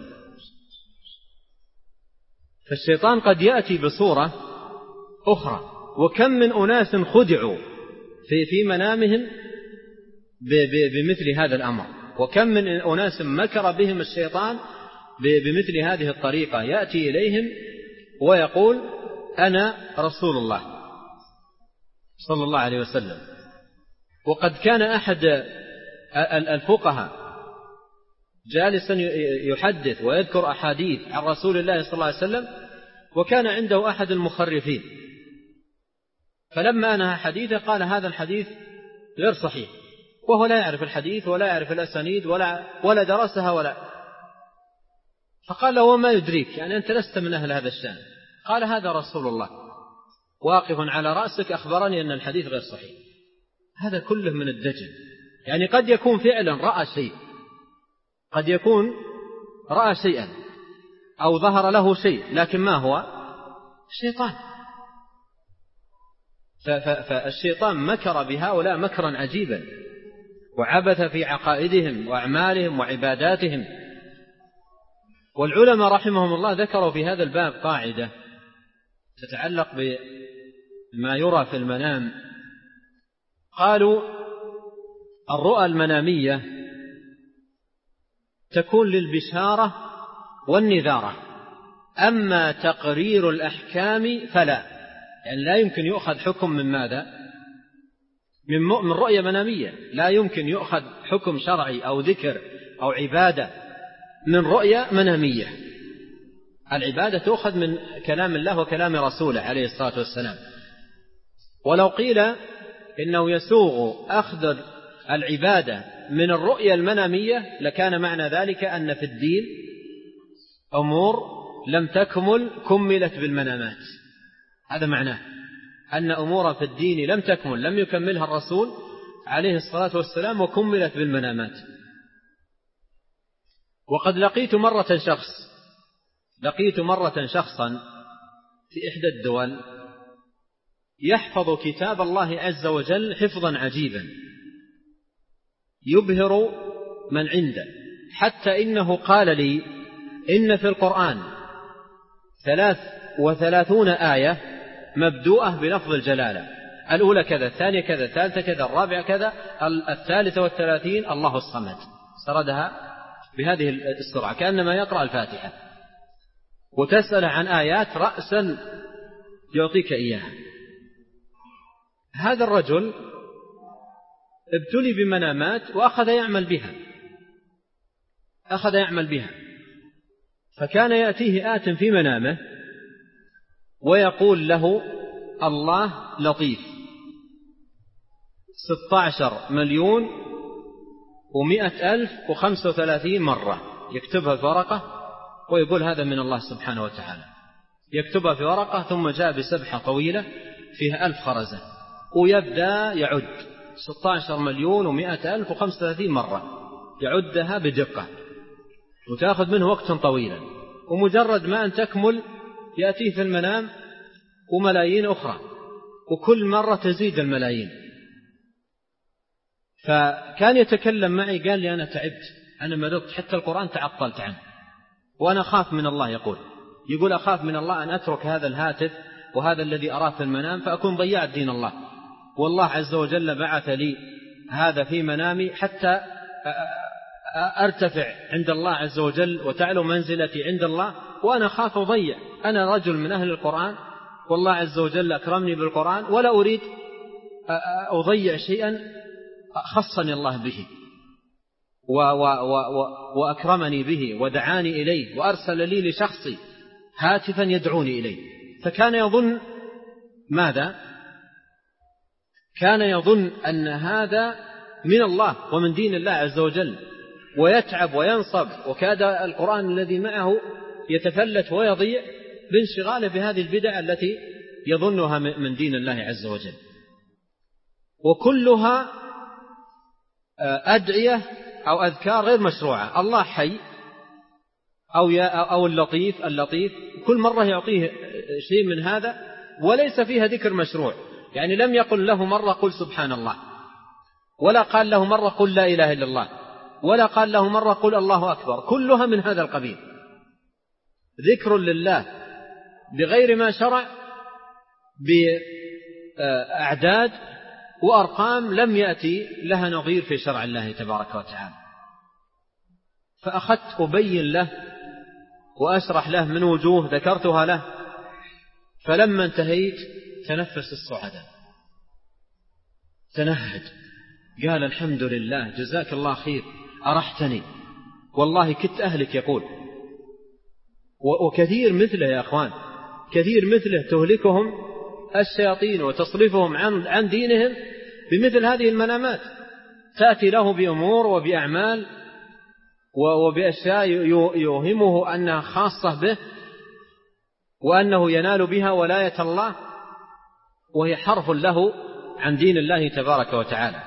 فالشيطان قد يأتي بصورة أخرى. وكم من أناس خدعوا في في منامهم بمثل هذا الأمر، وكم من أناس مكر بهم الشيطان بمثل هذه الطريقة. يأتي إليهم ويقول أنا رسول الله صلى الله عليه وسلم. وقد كان أحد الفقهاء جالسا يحدث ويذكر أحاديث عن رسول الله صلى الله عليه وسلم، وكان عنده أحد المخرفين، فلما أنهى حديثه قال هذا الحديث غير صحيح، وهو لا يعرف الحديث ولا يعرف الأسانيد ولا, ولا درسها ولا. فقال له وما يدريك، يعني أنت لست من أهل هذا الشأن. قال هذا رسول الله واقف على رأسك أخبرني أن الحديث غير صحيح. هذا كله من الدجل. يعني قد يكون فعلا رأى شيء، قد يكون رأى شيئا أو ظهر له شيء، لكن ما هو؟ الشيطان. فالشيطان مكر بهؤلاء مكرا عجيبا، وعبث في عقائدهم وأعمالهم وعباداتهم. والعلماء رحمهم الله ذكروا في هذا الباب قاعدة تتعلق بما يرى في المنام. قالوا الرؤى المنامية تكون للبشارة والنذارة، أما تقرير الأحكام فلا، يعني لا يمكن يؤخذ حكم من ماذا؟ من رؤية منامية. لا يمكن يؤخذ حكم شرعي أو ذكر أو عبادة من رؤية منامية. العبادة تؤخذ من كلام الله وكلام رسوله عليه الصلاة والسلام. ولو قيل إنه يسوغ أخذ العبادة من الرؤية المنامية لكان معنى ذلك أن في الدين أمور لم تكمل كملت بالمنامات. هذا معناه أن أمور في الدين لم تكمل، لم يكملها الرسول عليه الصلاة والسلام وكملت بالمنامات. وقد لقيت مرة شخص لقيت مرة شخصا في إحدى الدول يحفظ كتاب الله عز وجل حفظا عجيبا يبهر من عنده، حتى إنه قال لي إن في القرآن ثلاث وثلاثون آية مبدوءة بلفظ الجلالة، الأولى كذا، الثانية كذا، الثالثة كذا، الرابعة كذا، الثالثة والثلاثين الله الصمد. سردها بهذه السرعة كأنما يقرأ الفاتحة، وتسأل عن آيات رأسا يعطيك إياها. هذا الرجل ابتلي بمنامات وأخذ يعمل بها أخذ يعمل بها فكان يأتيه آت في منامه ويقول له الله لطيف ستة عشر مليون ومئة ألف وخمسة وثلاثين مرة يكتبها في ورقة ويقول هذا من الله سبحانه وتعالى، يكتبها في ورقة ثم جاء بسبحة طويلة فيها ألف خرزة ويبدأ يعد ستة عشر مليون ومئة ألف وخمسة وثلاثين مرة، يعدها بدقة وتأخذ منه وقتا طويلا، ومجرد ما أن تكمل يأتيه في المنام وملايين أخرى، وكل مرة تزيد الملايين. فكان يتكلم معي قال لي أنا تعبت، أنا مرضت، حتى القرآن تعطلت عنه، وأنا أخاف من الله. يقول يقول أخاف من الله أن أترك هذا الهاتف وهذا الذي أراه في المنام فأكون ضيعت دين الله، والله عز وجل بعث لي هذا في منامي حتى أرتفع عند الله عز وجل وتعلو منزلتي عند الله، وأنا أخاف أضيع. أنا رجل من أهل القرآن والله عز وجل أكرمني بالقرآن، ولا أريد أضيع شيئا خصني الله به و و و وأكرمني به ودعاني إليه وأرسل لي لشخصي هاتفا يدعوني إليه. فكان يظن ماذا؟ كان يظن أن هذا من الله ومن دين الله عز وجل، ويتعب وينصب، وكاد القرآن الذي معه يتفلت ويضيع بانشغاله بهذه البدع التي يظنها من دين الله عز وجل، وكلها أدعية أو أذكار غير مشروعة. الله حي أو, أو اللطيف اللطيف كل مرة يعطيه شيء من هذا وليس فيها ذكر مشروع، يعني لم يقل له مرة قل سبحان الله، ولا قال له مرة قل لا إله إلا الله، ولا قال له مرة قل الله أكبر، كلها من هذا القبيل، ذكر لله بغير ما شرع، بأعداد وأرقام لم يأتي لها نظير في شرع الله تبارك وتعالى. فأخذت أبين له وأشرح له من وجوه ذكرتها له، فلما انتهيت تنفس الصعداء، تنهد، قال الحمد لله جزاك الله خير أرحتني، والله كنت أهلك. يقول وكثير مثله يا أخوان، كثير مثله تهلكهم الشياطين وتصرفهم عن عن دينهم بمثل هذه المنامات، تأتي له بأمور وبأعمال وبأشياء يوهمه أنها خاصة به وأنه ينال بها ولاية الله، وهي حرف له عن دين الله تبارك وتعالى.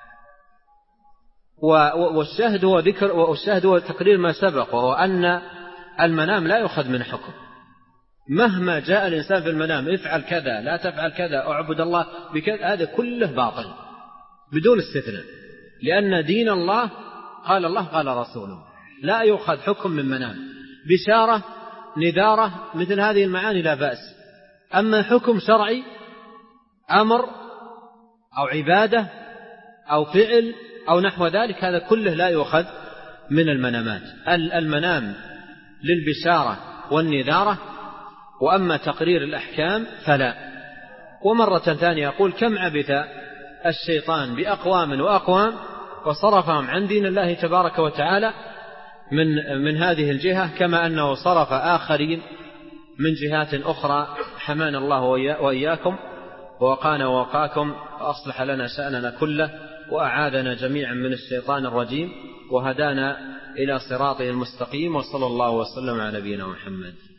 والشاهد هو ذكر والشاهد هو تقرير ما سبق، وهو أن المنام لا يؤخذ من حكم. مهما جاء الإنسان في المنام افعل كذا لا تفعل كذا أعبد الله بكذا، هذا كله باطل بدون استثناء، لأن دين الله قال الله قال رسوله، لا يؤخذ حكم من منام. بشارة نذارة مثل هذه المعاني لا بأس، أما حكم شرعي أمر أو عبادة أو فعل أو نحو ذلك هذا كله لا يؤخذ من المنامات. المنام للبشارة والنذارة، وأما تقرير الأحكام فلا. ومرة ثانية يقول كم عبث الشيطان بأقوام وأقوام وصرفهم عن دين الله تبارك وتعالى من من هذه الجهة، كما أنه صرف آخرين من جهات أخرى. حمانا الله وإياكم ووقانا ووقاكم وأصلح لنا شأننا كله، وأعاذنا جميعا من الشيطان الرجيم، وهدانا إلى صراطه المستقيم، وصلى الله وسلم على نبينا محمد.